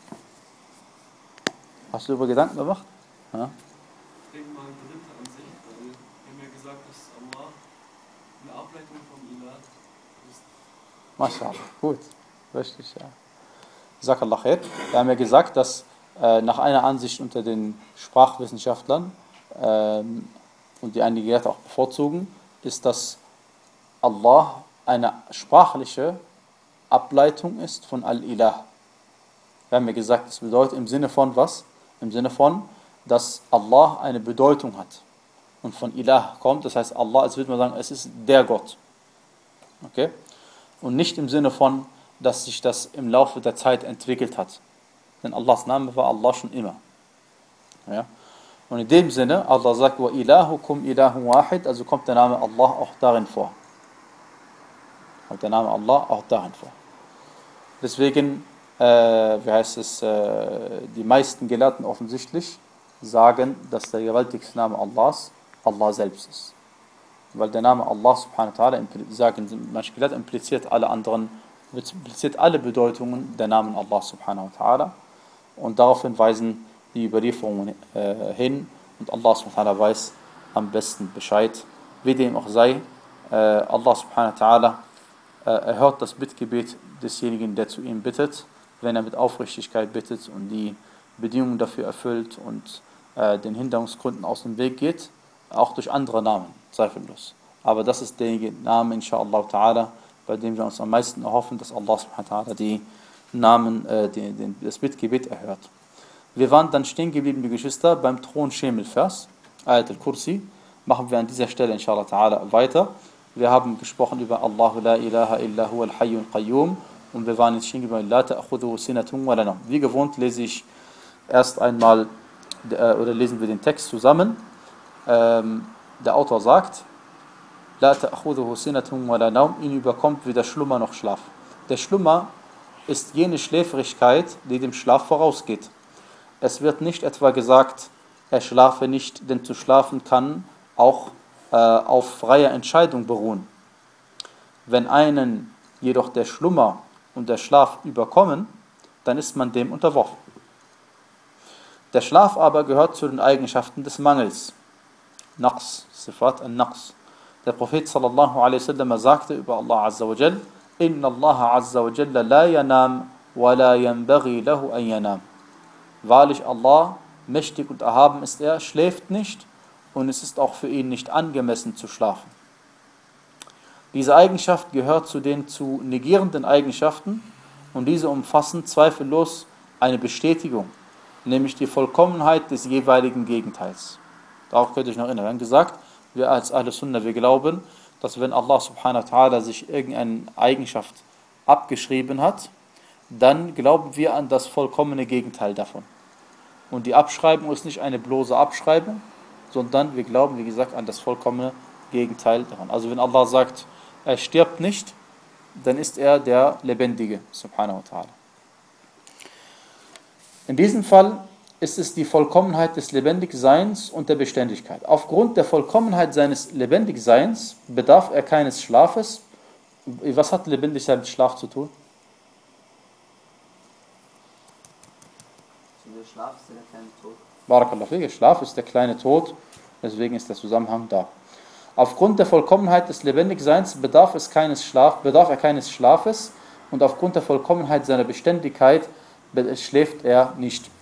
Hast du darüber Gedanken gemacht? Ja? Ich denke mal, dritte Ansicht, weil wir haben ja gesagt, dass Allah eine Ableitung vom Ilah ist. Mashallah, gut, richtig, ja. Jazakallah khair. Wir haben ja gesagt, dass äh, nach einer Ansicht unter den Sprachwissenschaftlern ähm, und die einige Gelehrte auch bevorzugen, ist, dass Allah eine sprachliche Ableitung ist von Al-Ilah. Wir haben ja gesagt, das bedeutet im Sinne von was? Im Sinne von, dass Allah eine Bedeutung hat und von Ilah kommt, das heißt Allah, als würde man sagen, es ist der Gott. Okay? Und nicht im Sinne von, dass sich das im Laufe der Zeit entwickelt hat. Denn Allahs Name war Allah schon immer. Ja? Und in dem Sinne, Allah sagt, wa ilahukum ilahum wahid, also kommt der Name Allah auch darin vor. Kommt der Name Allah auch darin vor. Deswegen, äh, wie heißt es, äh, die meisten Gelehrten offensichtlich sagen, dass der gewaltigste Name Allahs Allah selbst ist. Weil der Name Allah subhanahu wa ta'ala, sagen manche Gelehrte, impliziert alle anderen, impliziert alle Bedeutungen der Namen Allah subhanahu wa ta'ala. Und daraufhin weisen die Überlieferungen äh, hin und Allah subhanahu wa ta'ala weiß am besten Bescheid. Wie dem auch sei, äh, Allah subhanahu wa ta'ala äh, erhört das Bittgebet desjenigen, der zu ihm bittet, wenn er mit Aufrichtigkeit bittet und die Bedingungen dafür erfüllt und äh, den Hinderungsgründen aus dem Weg geht, auch durch andere Namen, zweifellos. Aber das ist der Name, inshallah ta'ala, bei dem wir uns am meisten erhoffen, dass Allah subhanahu wa ta'ala die Namen, äh, die, die, das Bittgebet erhört. Wir waren dann stehen geblieben, die Geschwister, beim Thron-Schemel-Vers, Ayat al-Kursi. machen wir an dieser Stelle inshallah ta'ala weiter. Wir haben gesprochen über Allahu la ilaha illa huwa al-hayyul qayyum und wir waren jetzt stehen geblieben, la ta'khudhuhu sinatun wa la nawm. Wie gewohnt lese ich erst einmal, äh, oder lesen wir den Text zusammen. Ähm, der Autor sagt, la ta'khudhuhu sinatun wa la nawm, ihn überkommt weder Schlummer noch Schlaf. Der Schlummer ist jene Schläfrigkeit, die dem Schlaf vorausgeht. Es wird nicht etwa gesagt, er schlafe nicht, denn zu schlafen kann auch äh, auf freier Entscheidung beruhen. Wenn einen jedoch der Schlummer und der Schlaf überkommen, dann ist man dem unterworfen. Der Schlaf aber gehört zu den Eigenschaften des Mangels. Naqs, Sifat an-Naqs. Der Prophet sallallahu alaihi wasallam sagte über Allah azza wa jal, Inna Allah azza wa jalla la yanam wa la yanbaghi lahu an yanam. Wahrlich Allah, mächtig und erhaben ist er, schläft nicht und es ist auch für ihn nicht angemessen zu schlafen. Diese Eigenschaft gehört zu den zu negierenden Eigenschaften und diese umfassen zweifellos eine Bestätigung, nämlich die Vollkommenheit des jeweiligen Gegenteils. Darauf könnt ihr euch noch erinnern. Wir haben gesagt, wir als Ahl Sunnah, wir glauben, dass wenn Allah subhanahu wa ta'ala sich irgendeine Eigenschaft abgeschrieben hat, dann glauben wir an das vollkommene Gegenteil davon. Und die Abschreibung ist nicht eine bloße Abschreibung, sondern wir glauben, wie gesagt, an das vollkommene Gegenteil davon. Also wenn Allah sagt, er stirbt nicht, dann ist er der Lebendige, subhanahu wa ta'ala. In diesem Fall ist es die Vollkommenheit des Lebendigseins und der Beständigkeit. Aufgrund der Vollkommenheit seines Lebendigseins bedarf er keines Schlafes. Was hat Lebendigkeit mit Schlaf zu tun? Der Schlaf ist der kleine Tod. Barakallahu fik, Schlaf ist der kleine Tod, deswegen ist der Zusammenhang da. Aufgrund der Vollkommenheit des Lebendigseins bedarf, es keines Schlaf, bedarf er keines Schlafes und aufgrund der Vollkommenheit seiner Beständigkeit schläft er nicht.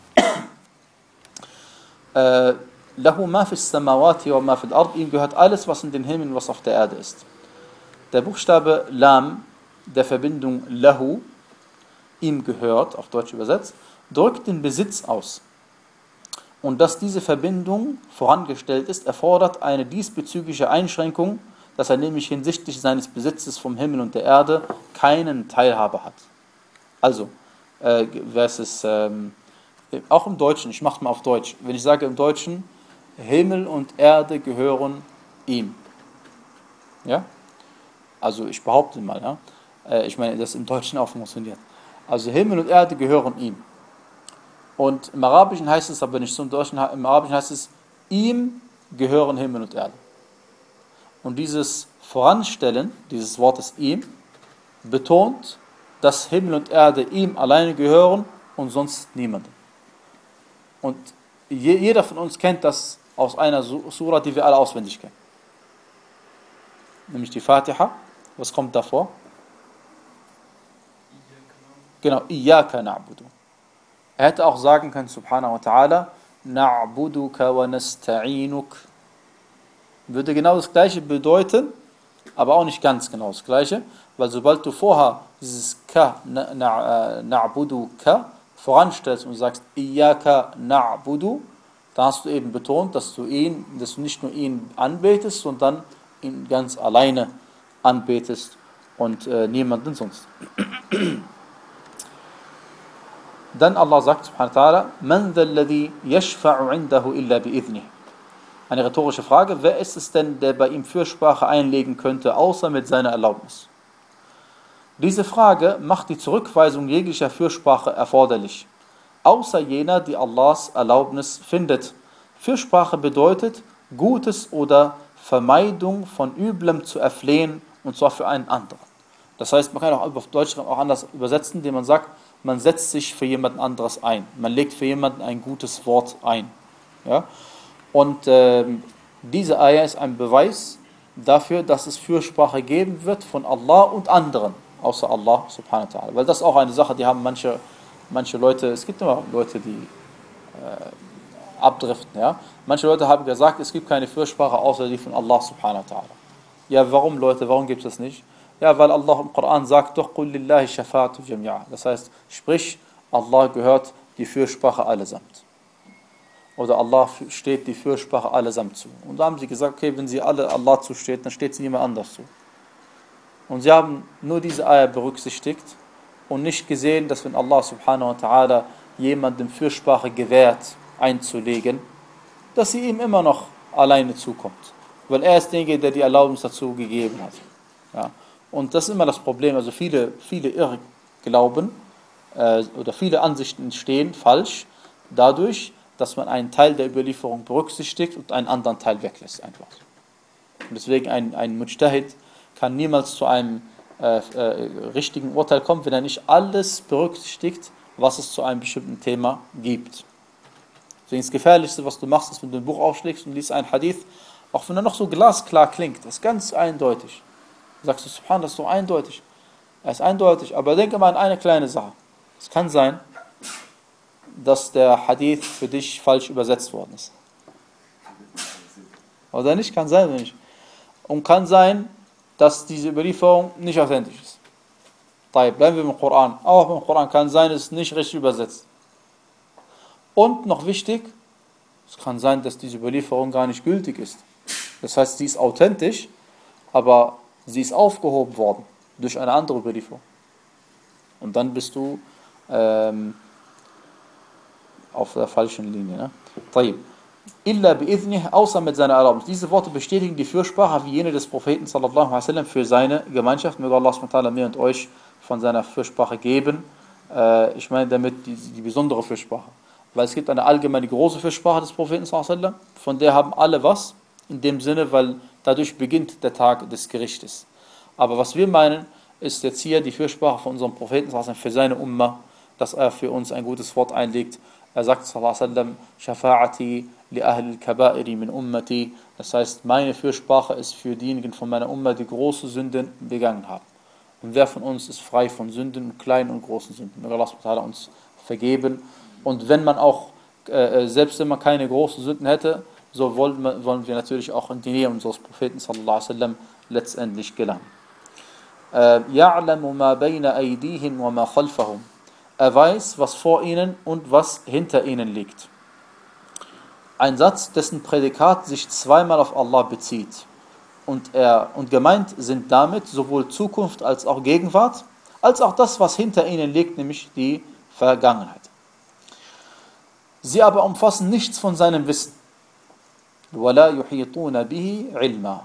Lahu ma fis samawati wa ma fil ard, ihm gehört alles, was in den Himmeln und was auf der Erde ist. Der Buchstabe Lam der Verbindung Lahu, ihm gehört, auf Deutsch übersetzt, drückt den Besitz aus. Und dass diese Verbindung vorangestellt ist, erfordert eine diesbezügliche Einschränkung, dass er nämlich hinsichtlich seines Besitzes vom Himmel und der Erde keinen Teilhabe hat. Also, äh, was ist, ähm, auch im Deutschen, ich mache es mal auf Deutsch, wenn ich sage im Deutschen, Himmel und Erde gehören ihm. Ja? Also ich behaupte mal, ja? Äh, ich meine, das im Deutschen auch funktioniert. Also Himmel und Erde gehören ihm. Und im Arabischen heißt es aber nicht so, im Deutschen, im Arabischen heißt es, ihm gehören Himmel und Erde. Und dieses Voranstellen, dieses Wortes ihm, betont, dass Himmel und Erde ihm alleine gehören und sonst niemandem. Und je, jeder von uns kennt das aus einer Sura, die wir alle auswendig kennen. Nämlich die Fatiha. Was kommt davor? Genau, Iyaka na'budu. Er hätte auch sagen können, subhanahu wa ta'ala, na'buduka wa nasta'inuk. Würde genau das Gleiche bedeuten, aber auch nicht ganz genau das Gleiche, weil sobald du vorher dieses Ka, na'buduka, voranstellst und sagst, Iyaka na'budu, dann hast du eben betont, dass du ihn, dass du nicht nur ihn anbetest, sondern ihn ganz alleine anbetest und äh, niemanden sonst. Dann Allah sagt, subhanahu wa ta'ala, Man dhal ladhi yashfa'u indahu illa bi'idhnih. Eine rhetorische Frage, wer ist es denn, der bei ihm Fürsprache einlegen könnte, außer mit seiner Erlaubnis? Diese Frage macht die Zurückweisung jeglicher Fürsprache erforderlich, außer jener, die Allahs Erlaubnis findet. Fürsprache bedeutet, Gutes oder Vermeidung von Üblem zu erflehen, und zwar für einen anderen. Das heißt, man kann auch auf Deutsch auch anders übersetzen, indem man sagt, man setzt sich für jemand anderes ein. Man legt für jemanden ein gutes Wort ein. Ja? Und äh, diese Ayah ist ein Beweis dafür, dass es Fürsprache geben wird von Allah und anderen, außer Allah subhanahu wa ta'ala. Weil das ist auch eine Sache, die haben manche, manche Leute, es gibt immer Leute, die äh, abdriften. Ja? Manche Leute haben gesagt, es gibt keine Fürsprache außer die von Allah subhanahu wa ta'ala. Ja, warum Leute, warum gibt es das nicht? Ja, weil Allah im Koran sagt, doch qul lillahi shafa'atu jami'a. Das heißt, sprich, Allah gehört die Fürsprache allesamt. oder Allah steht die Fürsprache allesamt zu. Und da haben sie gesagt, okay, wenn sie alle Allah zusteht, dann steht sie niemand anders zu. Und sie haben nur diese Eier berücksichtigt und nicht gesehen, dass wenn Allah subhanahu wa ta'ala jemandem Fürsprache gewährt, einzulegen, dass sie ihm immer noch alleine zukommt. Weil er ist derjenige, der die Erlaubnis dazu gegeben hat. Ja. Und das ist immer das Problem. Also viele, viele Irrglauben äh, oder viele Ansichten entstehen falsch dadurch, dass man einen Teil der Überlieferung berücksichtigt und einen anderen Teil weglässt einfach. Und deswegen ein, ein Mujtahid kann niemals zu einem äh, äh, richtigen Urteil kommen, wenn er nicht alles berücksichtigt, was es zu einem bestimmten Thema gibt. Deswegen das Gefährlichste, was du machst, ist, wenn du ein Buch aufschlägst und liest einen Hadith, auch wenn er noch so glasklar klingt, das ist ganz eindeutig. Du sagst du, Subhan, das ist so eindeutig. Er ist eindeutig, aber denke mal an eine kleine Sache. Es kann sein, dass der Hadith für dich falsch übersetzt worden ist. Oder nicht? Kann sein, oder nicht? Und kann sein, dass diese Überlieferung nicht authentisch ist. Bleiben wir im Koran. Auch im Koran kann sein, es ist nicht richtig übersetzt. Und noch wichtig, es kann sein, dass diese Überlieferung gar nicht gültig ist. Das heißt, sie ist authentisch, aber sie ist aufgehoben worden durch eine andere Überlieferung. Und dann bist du ähm, auf der falschen Linie. Ne? Tayyib. Illa bi'idhnih, außer mit seiner Erlaubnis. Diese Worte bestätigen die Fürsprache wie jene des Propheten sallallahu alaihi wasallam für seine Gemeinschaft. Möge Allah subhanahu wa ta'ala mir und euch von seiner Fürsprache geben. Äh, ich meine damit die, die besondere Fürsprache. Weil es gibt eine allgemeine große Fürsprache des Propheten sallallahu alaihi wasallam, von der haben alle was, in dem Sinne, weil dadurch beginnt der Tag des Gerichtes. Aber was wir meinen, ist jetzt hier die Fürsprache von unserem Propheten sallallahu alaihi wasallam für seine Umma, dass er für uns ein gutes Wort einlegt. Er sagt sallallahu alaihi wasallam, Shafa'ati li ahli al-kaba'iri min ummati. Das heißt, meine Fürsprache ist für diejenigen von meiner Umma, die große Sünden begangen haben. Und wer von uns ist frei von Sünden, kleinen und großen Sünden? Möge Allah subhanahu wa ta'ala uns vergeben. Und wenn man auch, äh, selbst wenn man keine großen Sünden hätte, so wollen wir, wollen wir natürlich auch in die Nähe unseres Propheten sallallahu alaihi wasallam letztendlich gelangen. Ya'lamu ma bayna aydihim wa ma khalfahum. Er weiß, was vor ihnen und was hinter ihnen liegt. Ein Satz, dessen Prädikat sich zweimal auf Allah bezieht. Und, er, und gemeint sind damit sowohl Zukunft als auch Gegenwart, als auch das, was hinter ihnen liegt, nämlich die Vergangenheit. Sie aber umfassen nichts von seinem Wissen. وَلَا يُحِيطُونَ بِهِ عِلْمًا.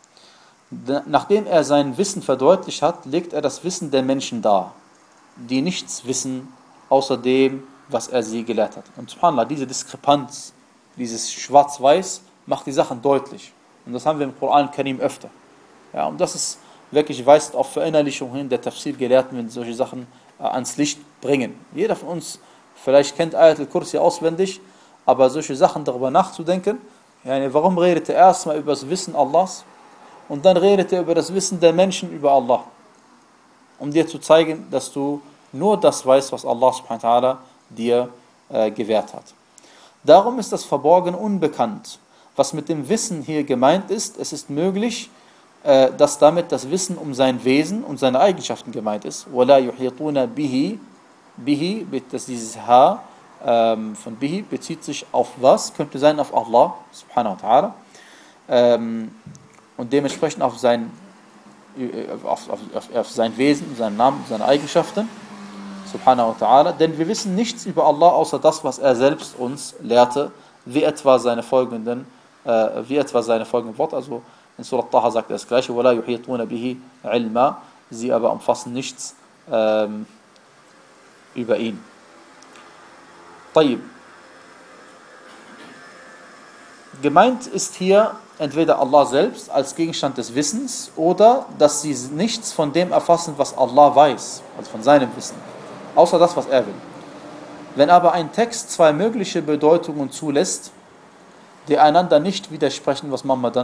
Nachdem er sein Wissen verdeutlicht hat, legt er das Wissen der Menschen dar, die nichts wissen, außer dem, was er sie gelehrt hat. Und subhanallah, diese Diskrepanz, dieses Schwarz-Weiß, macht die Sachen deutlich. Und das haben wir im Koran Karim öfter. Ja, und das ist wirklich, weist auf Verinnerlichung hin der Tafsir-Gelehrten, wenn solche Sachen äh, ans Licht bringen. Jeder von uns vielleicht kennt Ayat al-Kursi auswendig, aber solche Sachen darüber nachzudenken, ja, warum redet er erstmal über das Wissen Allahs und dann redet er über das Wissen der Menschen über Allah, um dir zu zeigen, dass du nur das weißt, was Allah subhanahu wa ta'ala dir äh, gewährt hat. Darum ist das Verborgene unbekannt. Was mit dem Wissen hier gemeint ist, es ist möglich, äh, dass damit das Wissen um sein Wesen und seine Eigenschaften gemeint ist. وَلَا يُحِيطُونَ بِهِ Bihi, das dieses H ähm, von Bihi bezieht sich auf was? Könnte sein auf Allah subhanahu wa ta'ala ähm, und dementsprechend auf sein, auf, auf, auf, auf sein Wesen, seinen Namen, seine Eigenschaften subhanahu wa ta'ala, denn wir wissen nichts über Allah außer das, was er selbst uns lehrte, wie etwa seine folgenden äh, wie etwa seine folgenden Worte, also in Surat Taha sagt er das gleiche, وَلَا يُحِيطُونَ بِهِ عِلْمًا, sie aber umfassen nichts ähm, über ihn. Tayyib. Gemeint ist hier entweder Allah selbst als Gegenstand des Wissens oder dass sie nichts von dem erfassen, was Allah weiß, also von seinem Wissen, außer das, was er will. Wenn aber ein Text zwei mögliche Bedeutungen zulässt, die einander nicht widersprechen, was machen wir dann?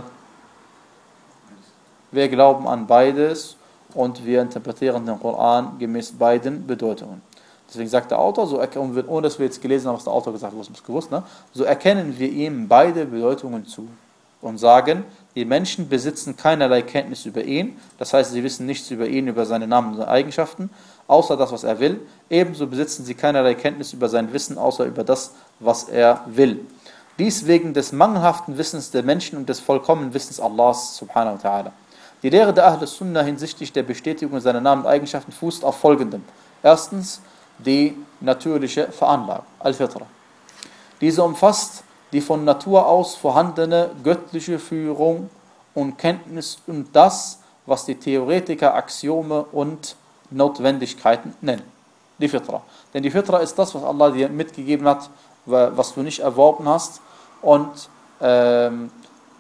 Wir glauben an beides und wir interpretieren den Koran gemäß beiden Bedeutungen. Deswegen sagt der Autor, so, ohne dass wir jetzt gelesen haben, was der Autor gesagt hat, was wir gewusst, ne? So erkennen wir ihm beide Bedeutungen zu und sagen, die Menschen besitzen keinerlei Kenntnis über ihn, das heißt, sie wissen nichts über ihn, über seine Namen und seine Eigenschaften, außer das, was er will. Ebenso besitzen sie keinerlei Kenntnis über sein Wissen, außer über das, was er will. Dies wegen des mangelhaften Wissens der Menschen und des vollkommenen Wissens Allahs subhanahu wa ta'ala. Die Lehre der Ahl Sunnah hinsichtlich der Bestätigung seiner Namen und Eigenschaften fußt auf folgendem. Erstens, die natürliche Veranlagung, Al-Fitra. Diese umfasst die von Natur aus vorhandene göttliche Führung und Kenntnis und das, was die Theoretiker Axiome und Notwendigkeiten nennen. Die Fitra. Denn die Fitra ist das, was Allah dir mitgegeben hat, was du nicht erworben hast. Und ähm,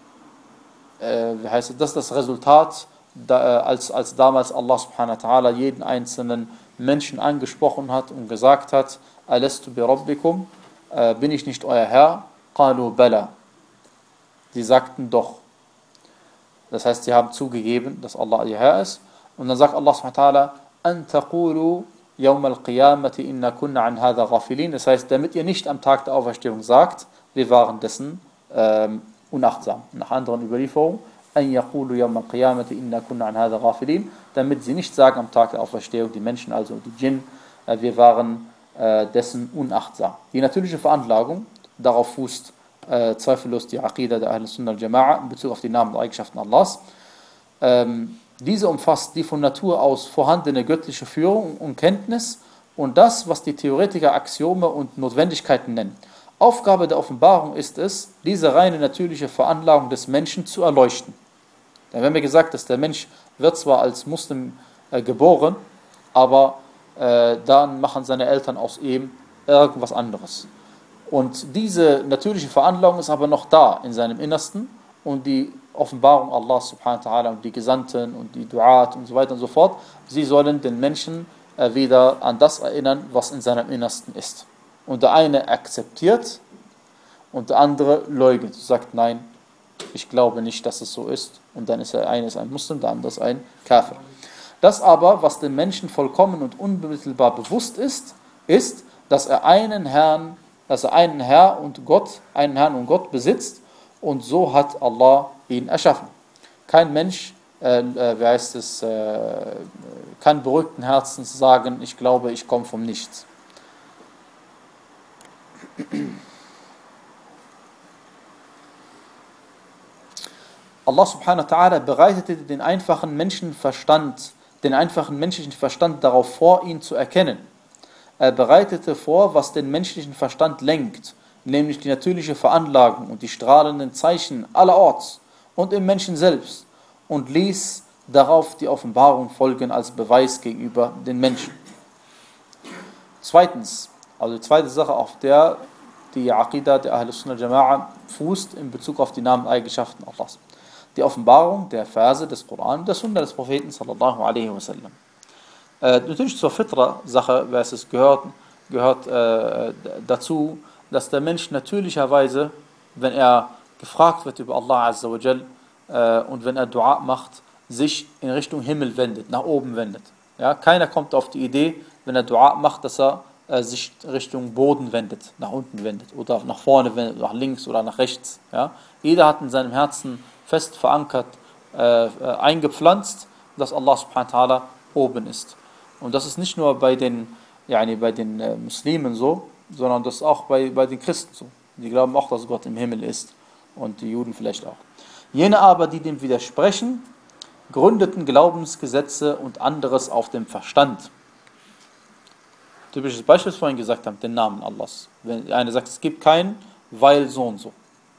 äh, wie heißt es, das ist das Resultat, da, äh, als, als damals Allah subhanahu wa ta'ala jeden einzelnen Menschen angesprochen hat und gesagt hat, Alastu bi Rabbikum, äh, bin ich nicht euer Herr? Qalu bala. Sie sagten doch. Das heißt, sie haben zugegeben, dass Allah ihr Herr ist. Und dann sagt Allah subhanahu wa ta'ala, an taqulu yawm al-qiyamati inna kunna an hadha ghafilin. Das heißt, damit ihr nicht am Tag der Auferstehung sagt, wir waren dessen ähm, unachtsam. Nach anderen Überlieferungen, an yaqulu yawm al-qiyamati inna kunna an hadha ghafilin. Damit sie nicht sagen am Tag der Auferstehung, die Menschen, also die Djinn, äh, wir waren äh, dessen unachtsam. Die natürliche Veranlagung, darauf fußt äh, zweifellos die Aqidah der Ahl Sunnah al-Jama'a in Bezug auf die Namen und Eigenschaften Allahs. Ähm, diese umfasst die von Natur aus vorhandene göttliche Führung und Kenntnis und das, was die Theoretiker Axiome und Notwendigkeiten nennen. Aufgabe der Offenbarung ist es, diese reine natürliche Veranlagung des Menschen zu erleuchten. Denn wenn wir gesagt, dass der Mensch wird zwar als Muslim äh, geboren, aber äh, dann machen seine Eltern aus ihm irgendwas anderes. Und diese natürliche Veranlagung ist aber noch da in seinem Innersten und die Offenbarung Allah subhanahu wa ta'ala und die Gesandten und die Du'at und so weiter und so fort, sie sollen den Menschen äh, wieder an das erinnern, was in seinem Innersten ist. Und der eine akzeptiert und der andere leugnet, sagt nein, ich glaube nicht, dass es so ist. Und dann ist der eine ist ein Muslim, der andere ist ein Kafir. Das aber, was dem Menschen vollkommen und unmittelbar bewusst ist, ist, dass er einen Herrn, dass er einen Herr und Gott, einen Herrn und Gott besitzt und so hat Allah ihn erschaffen. Kein Mensch, äh, äh, wie heißt es, äh, kann beruhigten Herzens sagen, ich glaube, ich komme vom Nichts. Allah subhanahu wa ta'ala bereitete den einfachen Menschenverstand, den einfachen menschlichen Verstand darauf vor, ihn zu erkennen. Er bereitete vor, was den menschlichen Verstand lenkt, nämlich die natürliche Veranlagung und die strahlenden Zeichen allerorts und im Menschen selbst und ließ darauf die Offenbarung folgen als Beweis gegenüber den Menschen. Zweitens, also die zweite Sache, auf der die Aqidah der Ahl Sunnah Jama'a fußt in Bezug auf die Namen und Eigenschaften Allahs. Die Offenbarung der Verse des Koran, der Sunna des Propheten sallallahu alaihi wasallam. Äh, natürlich zur Fitra-Sache, wer es gehört, gehört äh, dazu, dass der Mensch natürlicherweise, wenn er gefragt wird über Allah Azza wa Jal äh, und wenn er Dua macht, sich in Richtung Himmel wendet, nach oben wendet. Ja, keiner kommt auf die Idee, wenn er Dua macht, dass er äh, sich Richtung Boden wendet, nach unten wendet oder nach vorne wendet, nach links oder nach rechts. Ja. Jeder hat in seinem Herzen fest verankert, äh, äh, eingepflanzt, dass Allah subhanahu wa ta'ala oben ist. Und das ist nicht nur bei den, yani bei den äh, Muslimen so, sondern das ist auch bei, bei den Christen so. Die glauben auch, dass Gott im Himmel ist und die Juden vielleicht auch. Jene aber, die dem widersprechen, gründeten Glaubensgesetze und anderes auf dem Verstand. Typisches Beispiel, was wir vorhin gesagt haben, den Namen Allahs. Wenn einer sagt, es gibt keinen, weil so und so.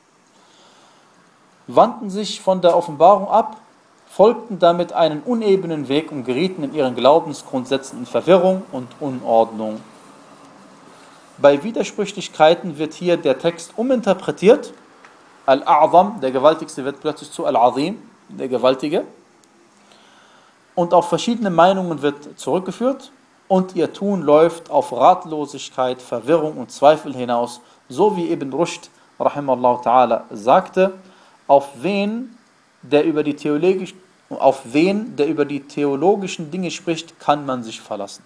Wandten sich von der Offenbarung ab, folgten damit einen unebenen Weg und gerieten in ihren Glaubensgrundsätzen in Verwirrung und Unordnung. Bei Widersprüchlichkeiten wird hier der Text uminterpretiert. Al-A'zam, der Gewaltigste, wird plötzlich zu Al-Azim, der Gewaltige. Und auf verschiedene Meinungen wird zurückgeführt. Und ihr Tun läuft auf Ratlosigkeit, Verwirrung und Zweifel hinaus. So wie Ibn Rushd, rahimallahu ta'ala, sagte, auf wen, der über die theologisch, auf wen, der über die theologischen Dinge spricht, kann man sich verlassen.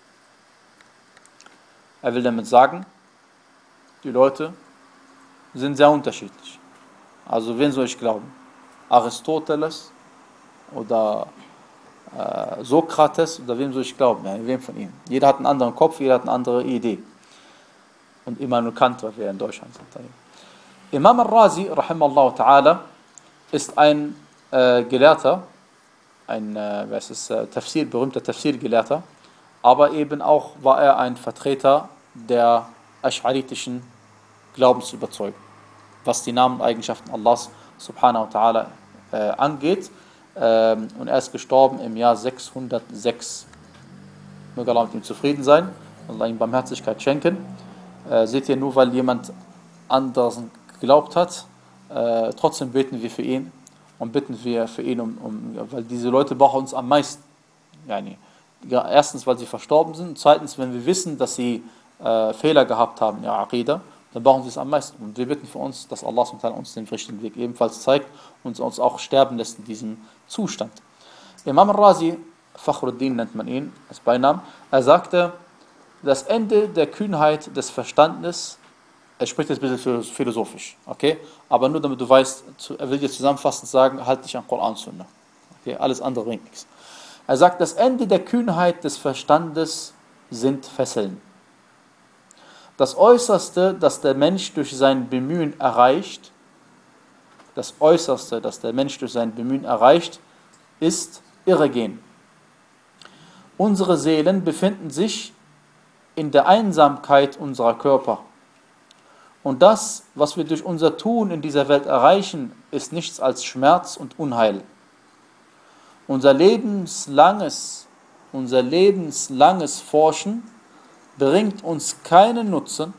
Er will damit sagen, die Leute sind sehr unterschiedlich. Also wen soll ich glauben? Aristoteles oder äh, Sokrates oder wem soll ich glauben? Ja, wem von ihnen? Jeder hat einen anderen Kopf, jeder hat eine andere Idee. Und Immanuel Kant, weil wir in Deutschland sind. Imam al-Razi, rahimallahu ta'ala, ist ein äh, Gelehrter, ein äh, was ist, äh, Tafsir, berühmter Tafsir-Gelehrter, aber eben auch war er ein Vertreter der asch'aritischen Glaubensüberzeugung, was die Namen und Eigenschaften Allahs subhanahu wa ta'ala äh, angeht. Ähm, und er ist gestorben im Jahr sechshundertsechs. Möge Allah mit ihm zufrieden sein, Allah ihm Barmherzigkeit schenken. Äh, seht ihr, nur weil jemand anders geglaubt hat, äh, trotzdem beten wir für ihn und bitten wir für ihn, um, um, weil diese Leute brauchen uns am meisten. Yani, ja, erstens, weil sie verstorben sind, zweitens, wenn wir wissen, dass sie äh, Fehler gehabt haben in ihrer Aqidah, dann brauchen sie es am meisten. Und wir bitten für uns, dass Allah uns den richtigen Weg ebenfalls zeigt und uns auch sterben lässt in diesem Zustand. Imam al-Razi, Fakhruddin nennt man ihn als Beinamen, er sagte, das Ende der Kühnheit des Verstandes, er spricht jetzt ein bisschen philosophisch, okay? Aber nur damit du weißt, er will dir zusammenfassend sagen, halt dich an Koran und Sunna. Okay? Alles andere bringt nichts. Er sagt, das Ende der Kühnheit des Verstandes sind Fesseln. Das Äußerste, das der Mensch durch sein Bemühen erreicht, das Äußerste, das der Mensch durch sein Bemühen erreicht, ist Irregehen. Unsere Seelen befinden sich in der Einsamkeit unserer Körper. Und das, was wir durch unser Tun in dieser Welt erreichen, ist nichts als Schmerz und Unheil. Unser lebenslanges, unser lebenslanges Forschen bringt uns keinen Nutzen,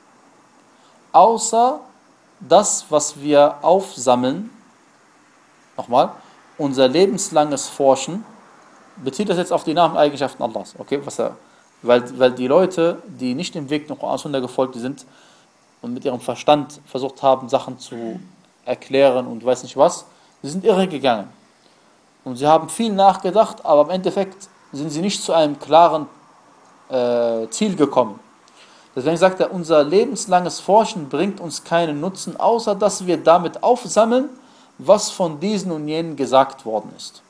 außer das, was wir aufsammeln. Nochmal, unser lebenslanges Forschen bezieht das jetzt auf die Namen und Eigenschaften Allahs. Okay, was er, weil, weil die Leute, die nicht dem Weg nach Koran und Sunna gefolgt sind und mit ihrem Verstand versucht haben, Sachen zu erklären und weiß nicht was, sie sind irre gegangen. Und sie haben viel nachgedacht, aber im Endeffekt sind sie nicht zu einem klaren äh, Ziel gekommen. Deswegen sagt er, unser lebenslanges Forschen bringt uns keinen Nutzen, außer dass wir damit aufsammeln, was von diesen und jenen gesagt worden ist.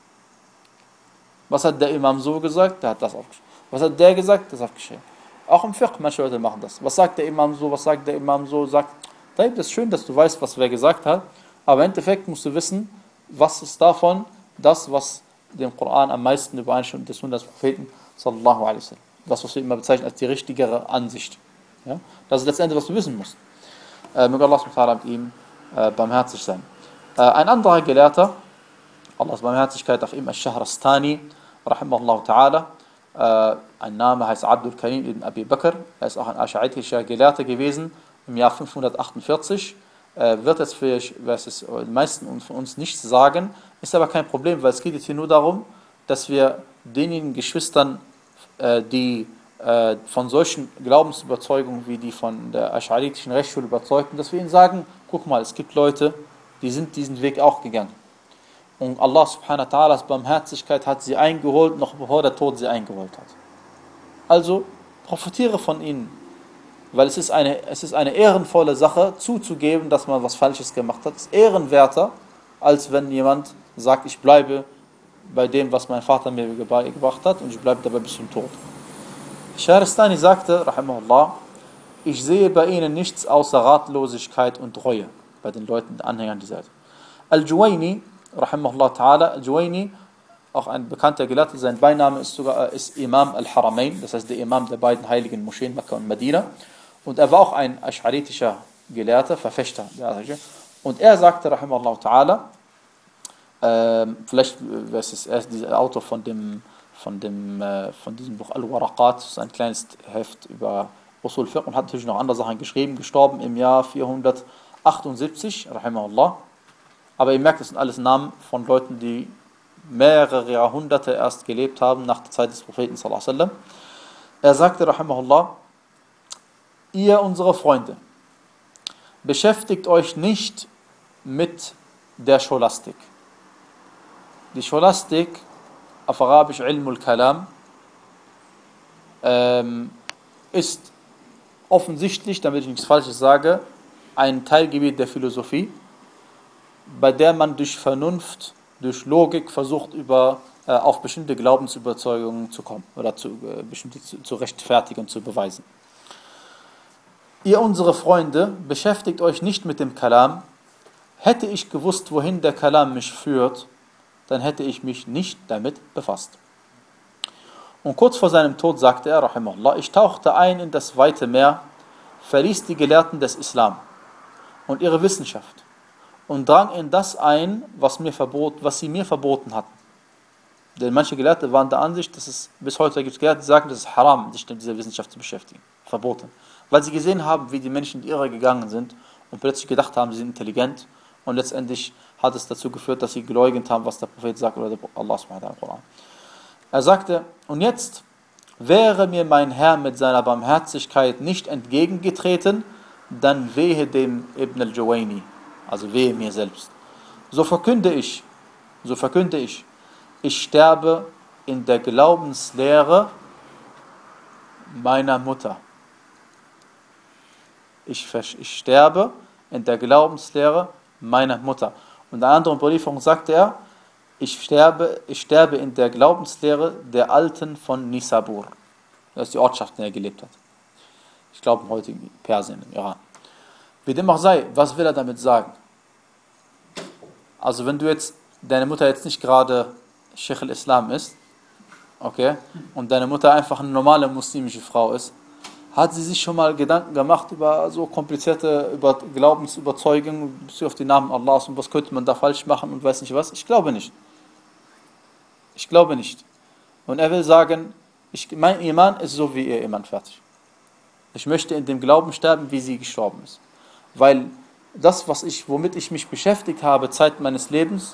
Was hat der Imam so gesagt? Der hat das aufgeschrieben. Was hat der gesagt? Das aufgeschrieben. Auch im Fiqh, manche Leute machen das. Was sagt der Imam so? Was sagt der Imam so? Sagt, das ist schön, dass du weißt, was wer gesagt hat, aber im Endeffekt musst du wissen, was ist davon das, was dem Koran am meisten übereinstimmt, des Sunna des Propheten, sallallahu alaihi wasallam. Das, was wir immer bezeichnen als die richtigere Ansicht. Ja? Das ist letztendlich, was du wissen musst. Äh, möge Allah subhanahu wa ta'ala mit ihm äh, barmherzig sein. Äh, ein anderer Gelehrter, Allahs Barmherzigkeit auf ihm, Al-Shahrastani, rahimahullah ta'ala, äh, ein Name heißt Abdul Karim ibn Abi Bakr, er ist auch ein asch'aritischer Gelehrter gewesen, im Jahr fünfhundertachtundvierzig, äh, wird jetzt für was es die meisten von uns nichts sagen, ist aber kein Problem, weil es geht jetzt hier nur darum, dass wir denjenigen Geschwistern, äh, die äh, von solchen Glaubensüberzeugungen wie die von der asch'aritischen Rechtsschule überzeugten, dass wir ihnen sagen, guck mal, es gibt Leute, die sind diesen Weg auch gegangen. Und Allah subhanahu wa ta'ala's Barmherzigkeit hat sie eingeholt, noch bevor der Tod sie eingeholt hat. Also profitiere von ihnen, weil es ist eine, es ist eine ehrenvolle Sache, zuzugeben, dass man was Falsches gemacht hat. Es ist ehrenwerter, als wenn jemand sagt, ich bleibe bei dem, was mein Vater mir gebracht hat und ich bleibe dabei bis zum Tod. Shahrastani sagte, rahimahullah, ich sehe bei ihnen nichts außer Ratlosigkeit und Reue, bei den Leuten, den Anhängern dieser Seite. Al-Juwayni, rahimahullah ta'ala, Al-Juwayni, auch ein bekannter Gelehrter, sein Beiname ist sogar ist Imam al-Haramain, das heißt der Imam der beiden heiligen Moscheen Mekka und Medina. Und er war auch ein asch'aritischer Gelehrter, Verfechter. Und er sagte, rahimahullah ta'ala, äh, vielleicht weiß es, er ist dieser Autor von dem, von dem, äh, von diesem Buch Al-Waraqat, das ist ein kleines Heft über Usul Fiqh und hat natürlich noch andere Sachen geschrieben, gestorben im Jahr vierhundertachtundsiebzig, rahimahullah. Aber ihr merkt, das sind alles Namen von Leuten, die mehrere Jahrhunderte erst gelebt haben, nach der Zeit des Propheten sallallahu alaihi wasallam. Er sagte, rahimahullah, ihr unsere Freunde, beschäftigt euch nicht mit der Scholastik. Die Scholastik, auf Arabisch Ilmul Kalam, ähm, ist offensichtlich, damit ich nichts Falsches sage, ein Teilgebiet der Philosophie, bei der man durch Vernunft, durch Logik versucht, über, äh, auf bestimmte Glaubensüberzeugungen zu kommen oder zu, äh, bestimmte zu, zu rechtfertigen und zu beweisen. ihr unsere Freunde, beschäftigt euch nicht mit dem Kalam. Hätte ich gewusst, wohin der Kalam mich führt, dann hätte ich mich nicht damit befasst. Und kurz vor seinem Tod sagte er, rahimahullah, ich tauchte ein in das weite Meer, verließ die Gelehrten des Islam und ihre Wissenschaft und drang in das ein, was, mir verbot, was sie mir verboten hatten. Denn manche Gelehrte waren der Ansicht, dass es, bis heute gibt es Gelehrte, die sagen, das ist haram, sich mit dieser Wissenschaft zu beschäftigen. Verboten. Weil sie gesehen haben, wie die Menschen in die Irre gegangen sind und plötzlich gedacht haben, sie sind intelligent und letztendlich hat es dazu geführt, dass sie geleugnet haben, was der Prophet sagt oder der Allah subhanahu wa ta'ala im Koran. Er sagte, und jetzt wäre mir mein Herr mit seiner Barmherzigkeit nicht entgegengetreten, dann wehe dem Ibn al-Juwayni, also wehe mir selbst. So verkünde ich, so verkünde ich, ich sterbe in der Glaubenslehre meiner Mutter. Ich, ich sterbe in der Glaubenslehre meiner Mutter. Und in einer anderen Überlieferung sagte er, ich sterbe, ich sterbe in der Glaubenslehre der Alten von Nisabur. Das ist die Ortschaft, in der er gelebt hat. Ich glaube im heutigen Persien, im Iran. Wie dem auch sei, was will er damit sagen? Also wenn du jetzt, deine Mutter jetzt nicht gerade Sheikh al-Islam ist, okay, und deine Mutter einfach eine normale muslimische Frau ist, hat sie sich schon mal Gedanken gemacht über so komplizierte über Glaubensüberzeugungen, bis auf den Namen Allahs und was könnte man da falsch machen und weiß nicht was? Ich glaube nicht. Ich glaube nicht. Und er will sagen, ich, mein Iman ist so wie ihr Iman, fertig. Ich möchte in dem Glauben sterben, wie sie gestorben ist. Weil das, was ich, womit ich mich beschäftigt habe, Zeit meines Lebens,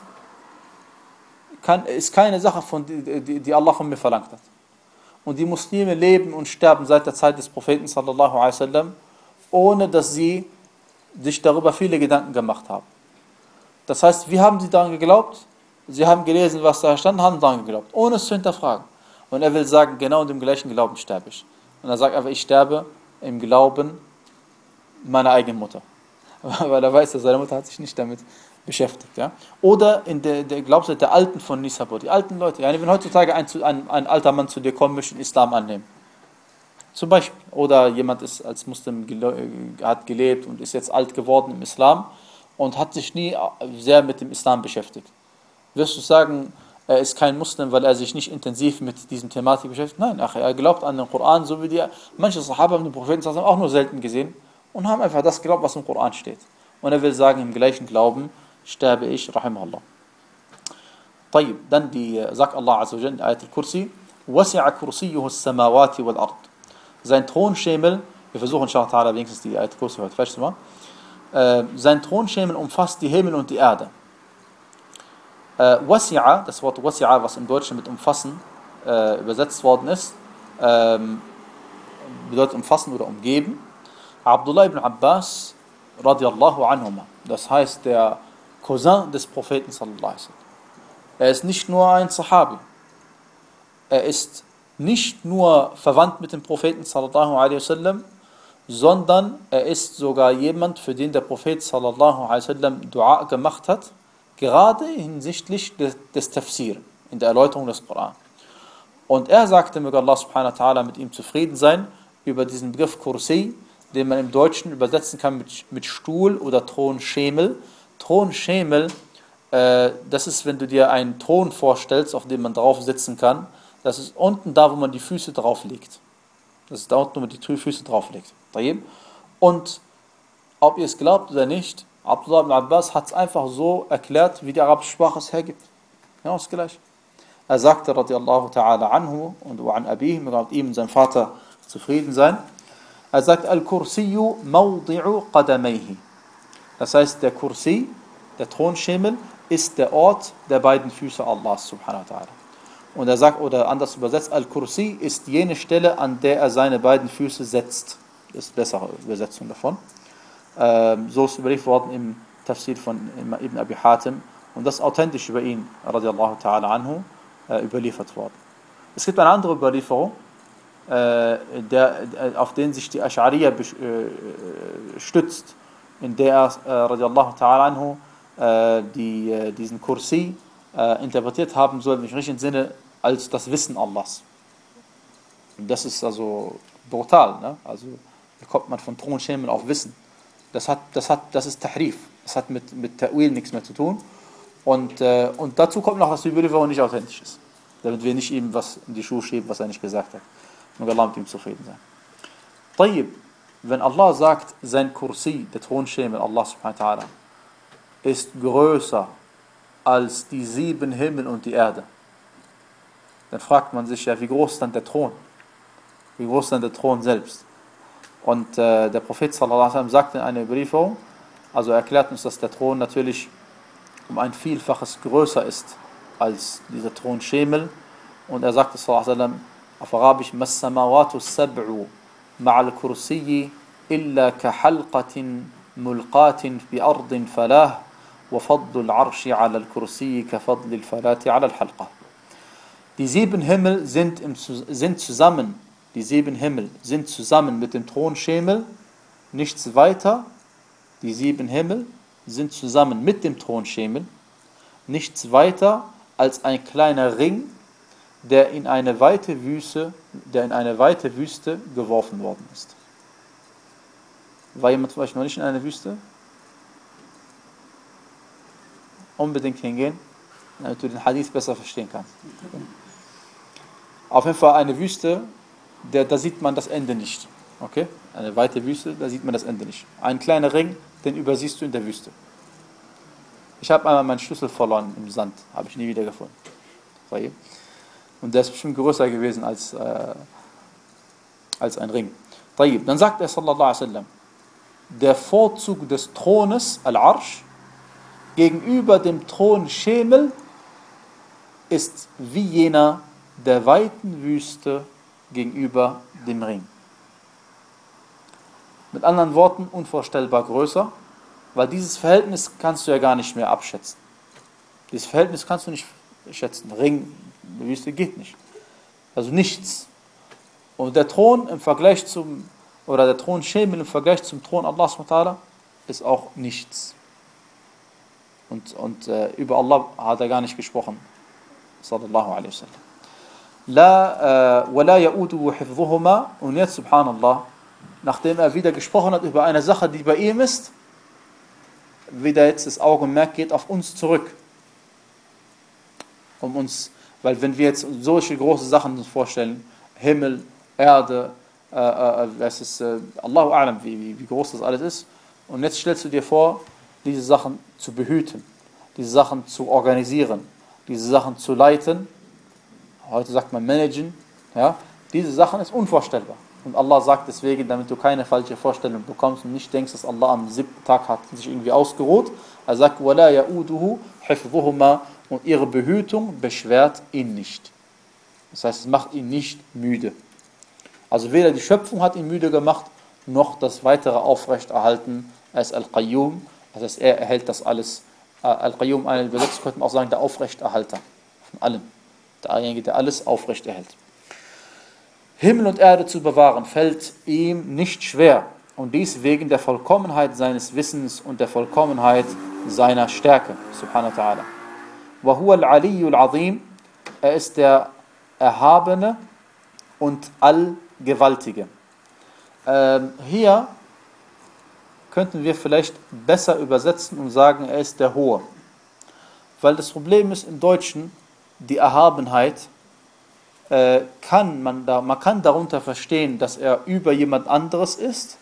kann, ist keine Sache, von, die, die Allah von mir verlangt hat. Und die Muslime leben und sterben seit der Zeit des Propheten sallallahu alaihi wasallam, ohne dass sie sich darüber viele Gedanken gemacht haben. Das heißt, wie haben sie daran geglaubt? Sie haben gelesen, was da stand, haben daran geglaubt, ohne es zu hinterfragen. Und er will sagen, genau in dem gleichen Glauben sterbe ich. Und er sagt einfach, ich sterbe im Glauben meiner eigenen Mutter. Weil er weiß, dass seine Mutter hat sich nicht damit beschäftigt. Ja? Oder in der, der Glaubenslehre der Alten von Nisabur, die alten Leute. Ja, wenn heutzutage ein, ein, ein alter Mann zu dir kommt, möchte den Islam annehmen. Zum Beispiel. Oder jemand ist als Muslim hat gelebt und ist jetzt alt geworden im Islam und hat sich nie sehr mit dem Islam beschäftigt. Wirst du sagen, er ist kein Muslim, weil er sich nicht intensiv mit diesem Thematik beschäftigt? Nein, ach, er glaubt an den Koran, so wie die manche Sahaba haben den Propheten auch nur selten gesehen und haben einfach das geglaubt, was im Koran steht. Und er will sagen, im gleichen Glauben sterbe ich, rahimahullah. طيب, dann die, sagt Allah Azza wa Jalla in Ayat al-Kursi, وَسِعَ كُرْسِيُّهُ السَّمَاوَاتِ وَالْأَرْضِ. Sein Thronschemel, wir versuchen inshallah ta'ala wenigstens die Ayat al-Kursi heute falsch zu machen, äh, sein Thronschemel umfasst die Himmel und die Erde. Äh, wasi'a, das Wort wasi'a, was im Deutschen mit umfassen äh, übersetzt worden ist, äh, bedeutet umfassen oder umgeben. Abdullah ibn Abbas radiallahu anhuma, das heißt der Cousin des Propheten sallallahu alaihi wasallam. Er ist nicht nur ein Sahabi, er ist nicht nur verwandt mit dem Propheten sallallahu alaihi wasallam, sondern er ist sogar jemand, für den der Prophet sallallahu alaihi wasallam Dua gemacht hat, gerade hinsichtlich des, des Tafsir, in der Erläuterung des Koran. Und er sagte, möge Allah subhanahu wa ta'ala mit ihm zufrieden sein, über diesen Begriff Kursi, den man im Deutschen übersetzen kann mit, mit Stuhl oder Thronschemel. Thronschemel, äh, das ist, wenn du dir einen Thron vorstellst, auf dem man drauf sitzen kann. Das ist unten da, wo man die Füße drauf legt. Das ist da unten, wo man die Füße drauf legt. Und ob ihr es glaubt oder nicht, Abdullah ibn Abbas hat es einfach so erklärt, wie die arabische Sprache es hergibt. Genau das gleiche. Er sagte, radiallahu ta'ala anhu und an Abih, mit ihm und seinem Vater zufrieden sein. Er sagt, Al-Kursiyu mawdi'u qadamayhi. Das heißt, der Kursi, der Thronschemel, ist der Ort der beiden Füße Allahs, subhanahu wa ta'ala. Und er sagt, oder anders übersetzt, Al-Kursi ist jene Stelle, an der er seine beiden Füße setzt. Das ist eine bessere Übersetzung davon. Ähm, so ist überliefert worden im Tafsir von Ibn Abi Hatim. Und das ist authentisch über ihn, radiallahu ta'ala anhu, äh, überliefert worden. Es gibt eine andere Überlieferung, äh, der, auf den sich die Asch'ariyya äh, stützt, in der er, äh, radiallahu ta'ala anhu, äh, die, äh, diesen Kursi äh, interpretiert haben soll, im richtigen Sinne, als das Wissen Allahs. Und das ist also brutal, ne? Also Wie kommt man von Thronschemel auf Wissen? Das, hat, das, hat, das ist Tahrif. Das hat mit, mit Ta'wil nichts mehr zu tun. Und, äh, und dazu kommt noch, dass die Überlieferung nicht authentisch ist. Damit wir nicht ihm was in die Schuhe schieben, was er nicht gesagt hat. Möge Allah mit ihm zufrieden sein. Tayyib, wenn Allah sagt, sein Kursi, der Thronschemel, Allah subhanahu wa ta'ala, ist größer als die sieben Himmel und die Erde, dann fragt man sich ja, wie groß ist dann der Thron? Wie groß ist dann der Thron selbst? Und äh, der Prophet sallallahu alaihi wasallam sagt in einer Überlieferung, also er erklärt uns, dass der Thron natürlich um ein Vielfaches größer ist als dieser Thronschemel. Und er sagt sallallahu alaihi wasallam auf Arabisch, mas samawatu sab'u ma'al kursiyi illa ka halqatin mulqatin bi ardin falah wa fadlu al-arshi 'ala al-kursiyi ka fadli al-falati 'ala al-halqa. Die sieben Himmel sind, im, sind zusammen, die sieben Himmel sind zusammen mit dem Thronschemel nichts weiter. Die sieben Himmel sind zusammen mit dem Thronschemel nichts weiter als ein kleiner Ring, der in eine weite Wüste, der in eine weite Wüste geworfen worden ist. War jemand von euch noch nicht in einer Wüste? Unbedingt hingehen, damit du den Hadith besser verstehen kannst. Auf jeden Fall eine Wüste, der, da sieht man das Ende nicht. Okay? Eine weite Wüste, da sieht man das Ende nicht. Ein kleiner Ring, den übersiehst du in der Wüste. Ich habe einmal meinen Schlüssel verloren im Sand, habe ich nie wieder gefunden. Und der ist bestimmt größer gewesen als, äh, als ein Ring. Dann sagt er sallallahu alaihi wasallam, der Vorzug des Thrones, Al-Arsh, gegenüber dem Thron Schemel ist wie jener der weiten Wüste gegenüber dem Ring. Mit anderen Worten, unvorstellbar größer, weil dieses Verhältnis kannst du ja gar nicht mehr abschätzen. Dieses Verhältnis kannst du nicht schätzen. Ring, Wüste geht nicht. Also nichts. Und der Thron im Vergleich zum, oder der Thron Schemel im Vergleich zum Thron Allah subhanahu wa ta'ala ist auch nichts. Und, und äh, über Allah hat er gar nicht gesprochen. Sallallahu alaihi wasallam. La wala ya'uduhu hifdhuhuma. Und jetzt, subhanallah, nachdem er wieder gesprochen hat über eine Sache, die bei ihm ist, wieder jetzt das Augenmerk geht auf uns zurück. Um uns, weil wenn wir jetzt solche große Sachen uns vorstellen, Himmel, Erde, äh, äh, was ist, äh, Allahu a'lam, wie, wie, wie groß das alles ist. Und jetzt stellst du dir vor, diese Sachen zu behüten, diese Sachen zu organisieren, diese Sachen zu leiten. Heute sagt man managen. Ja? Diese Sachen ist unvorstellbar. Und Allah sagt deswegen, damit du keine falsche Vorstellung bekommst und nicht denkst, dass Allah am siebten Tag hat sich irgendwie ausgeruht. Er sagt, وَلَا يَؤُودُهُ حِفْظُهُمَا, und ihre Behütung beschwert ihn nicht. Das heißt, es macht ihn nicht müde. Also weder die Schöpfung hat ihn müde gemacht, noch das weitere Aufrechterhalten. Er ist Al-Qayyum, das heißt, er erhält das alles. Al-Qayyum, eine Übersetzung könnte man auch sagen, der Aufrechterhalter von allem. Derjenige, der alles aufrecht erhält. Himmel und Erde zu bewahren, fällt ihm nicht schwer. Und dies wegen der Vollkommenheit seines Wissens und der Vollkommenheit seiner Stärke. Subhanahu wa ta'ala. Wa huwa al-Aliyyu al-Azim. Er ist der Erhabene und Allgewaltige. Ähm, hier könnten wir vielleicht besser übersetzen und sagen, er ist der Hohe. Weil das Problem ist im Deutschen, die Erhabenheit, äh, kann man, da, man kann darunter verstehen, dass er über jemand anderes ist,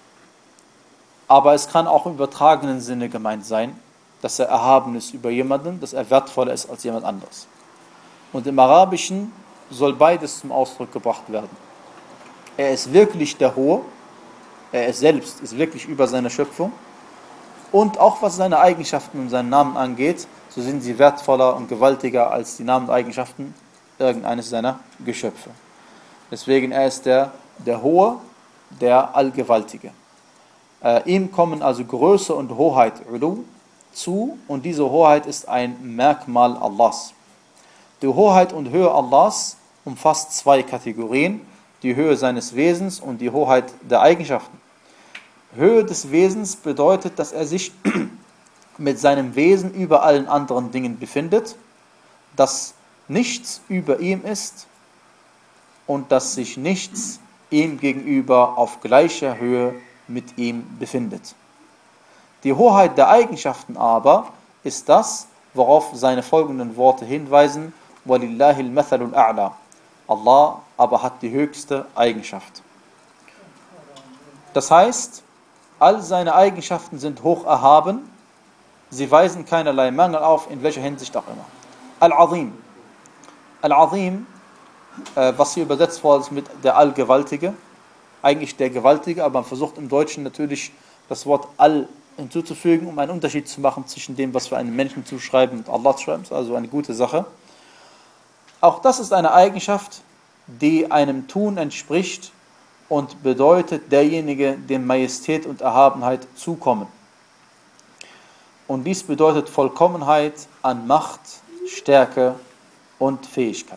aber es kann auch im übertragenen Sinne gemeint sein, dass er erhaben ist über jemanden, dass er wertvoller ist als jemand anderes. Und im Arabischen soll beides zum Ausdruck gebracht werden. Er ist wirklich der Hohe, er ist selbst ist wirklich über seine Schöpfung, und auch was seine Eigenschaften und seinen Namen angeht, so sind sie wertvoller und gewaltiger als die Namen und Eigenschaften irgendeines seiner Geschöpfe. Deswegen er ist der, der Hohe, der Allgewaltige. Äh, ihm kommen also Größe und Hoheit, Ulu, zu, und diese Hoheit ist ein Merkmal Allahs. Die Hoheit und Höhe Allahs umfasst zwei Kategorien, die Höhe seines Wesens und die Hoheit der Eigenschaften. Höhe des Wesens bedeutet, dass er sich mit seinem Wesen über allen anderen Dingen befindet, dass nichts über ihm ist und dass sich nichts ihm gegenüber auf gleicher Höhe mit ihm befindet. Die Hoheit der Eigenschaften aber ist das, worauf seine folgenden Worte hinweisen: وَلِلَّهِ الْمَثَلُ الْأَعْلَى. Allah aber hat die höchste Eigenschaft. Das heißt, all seine Eigenschaften sind hoch erhaben, sie weisen keinerlei Mangel auf, in welcher Hinsicht auch immer. Al-Azim. Al-Azim, äh, was hier übersetzt worden ist mit der Allgewaltige, eigentlich der Gewaltige, aber man versucht im Deutschen natürlich das Wort All hinzuzufügen, um einen Unterschied zu machen zwischen dem, was wir einem Menschen zuschreiben und Allah schreiben, also eine gute Sache. Auch das ist eine Eigenschaft, die einem Tun entspricht und bedeutet, derjenige, dem Majestät und Erhabenheit zukommen. Und dies bedeutet Vollkommenheit an Macht, Stärke und Fähigkeit.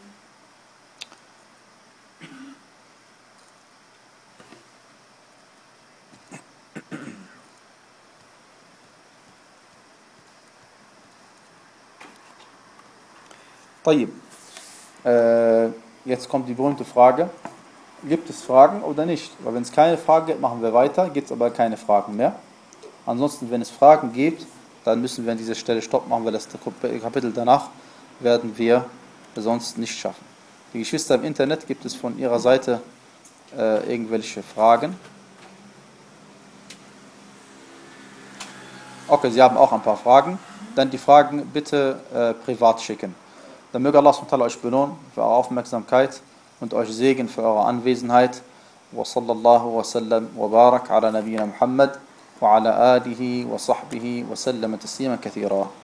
طيب. Äh, jetzt kommt die berühmte Frage: Gibt es Fragen oder nicht? Weil wenn es keine Frage gibt, machen wir weiter, gibt es aber keine Fragen mehr. Ansonsten, wenn es Fragen gibt, dann müssen wir an dieser Stelle Stopp machen, weil das Kapitel danach werden wir sonst nicht schaffen. Die Geschwister im Internet, gibt es von ihrer Seite äh, irgendwelche Fragen? Okay, Sie haben auch ein paar Fragen. Dann die Fragen bitte äh, privat schicken. Dann möge Allah subhanahu wa ta'ala euch belohnen für eure Aufmerksamkeit und euch Segen für eure Anwesenheit. Wa sallallahu wa sallam wa barak ala nabiyyina Muhammad wa ala alihi wa sahbihi wa sallam taslima kathira.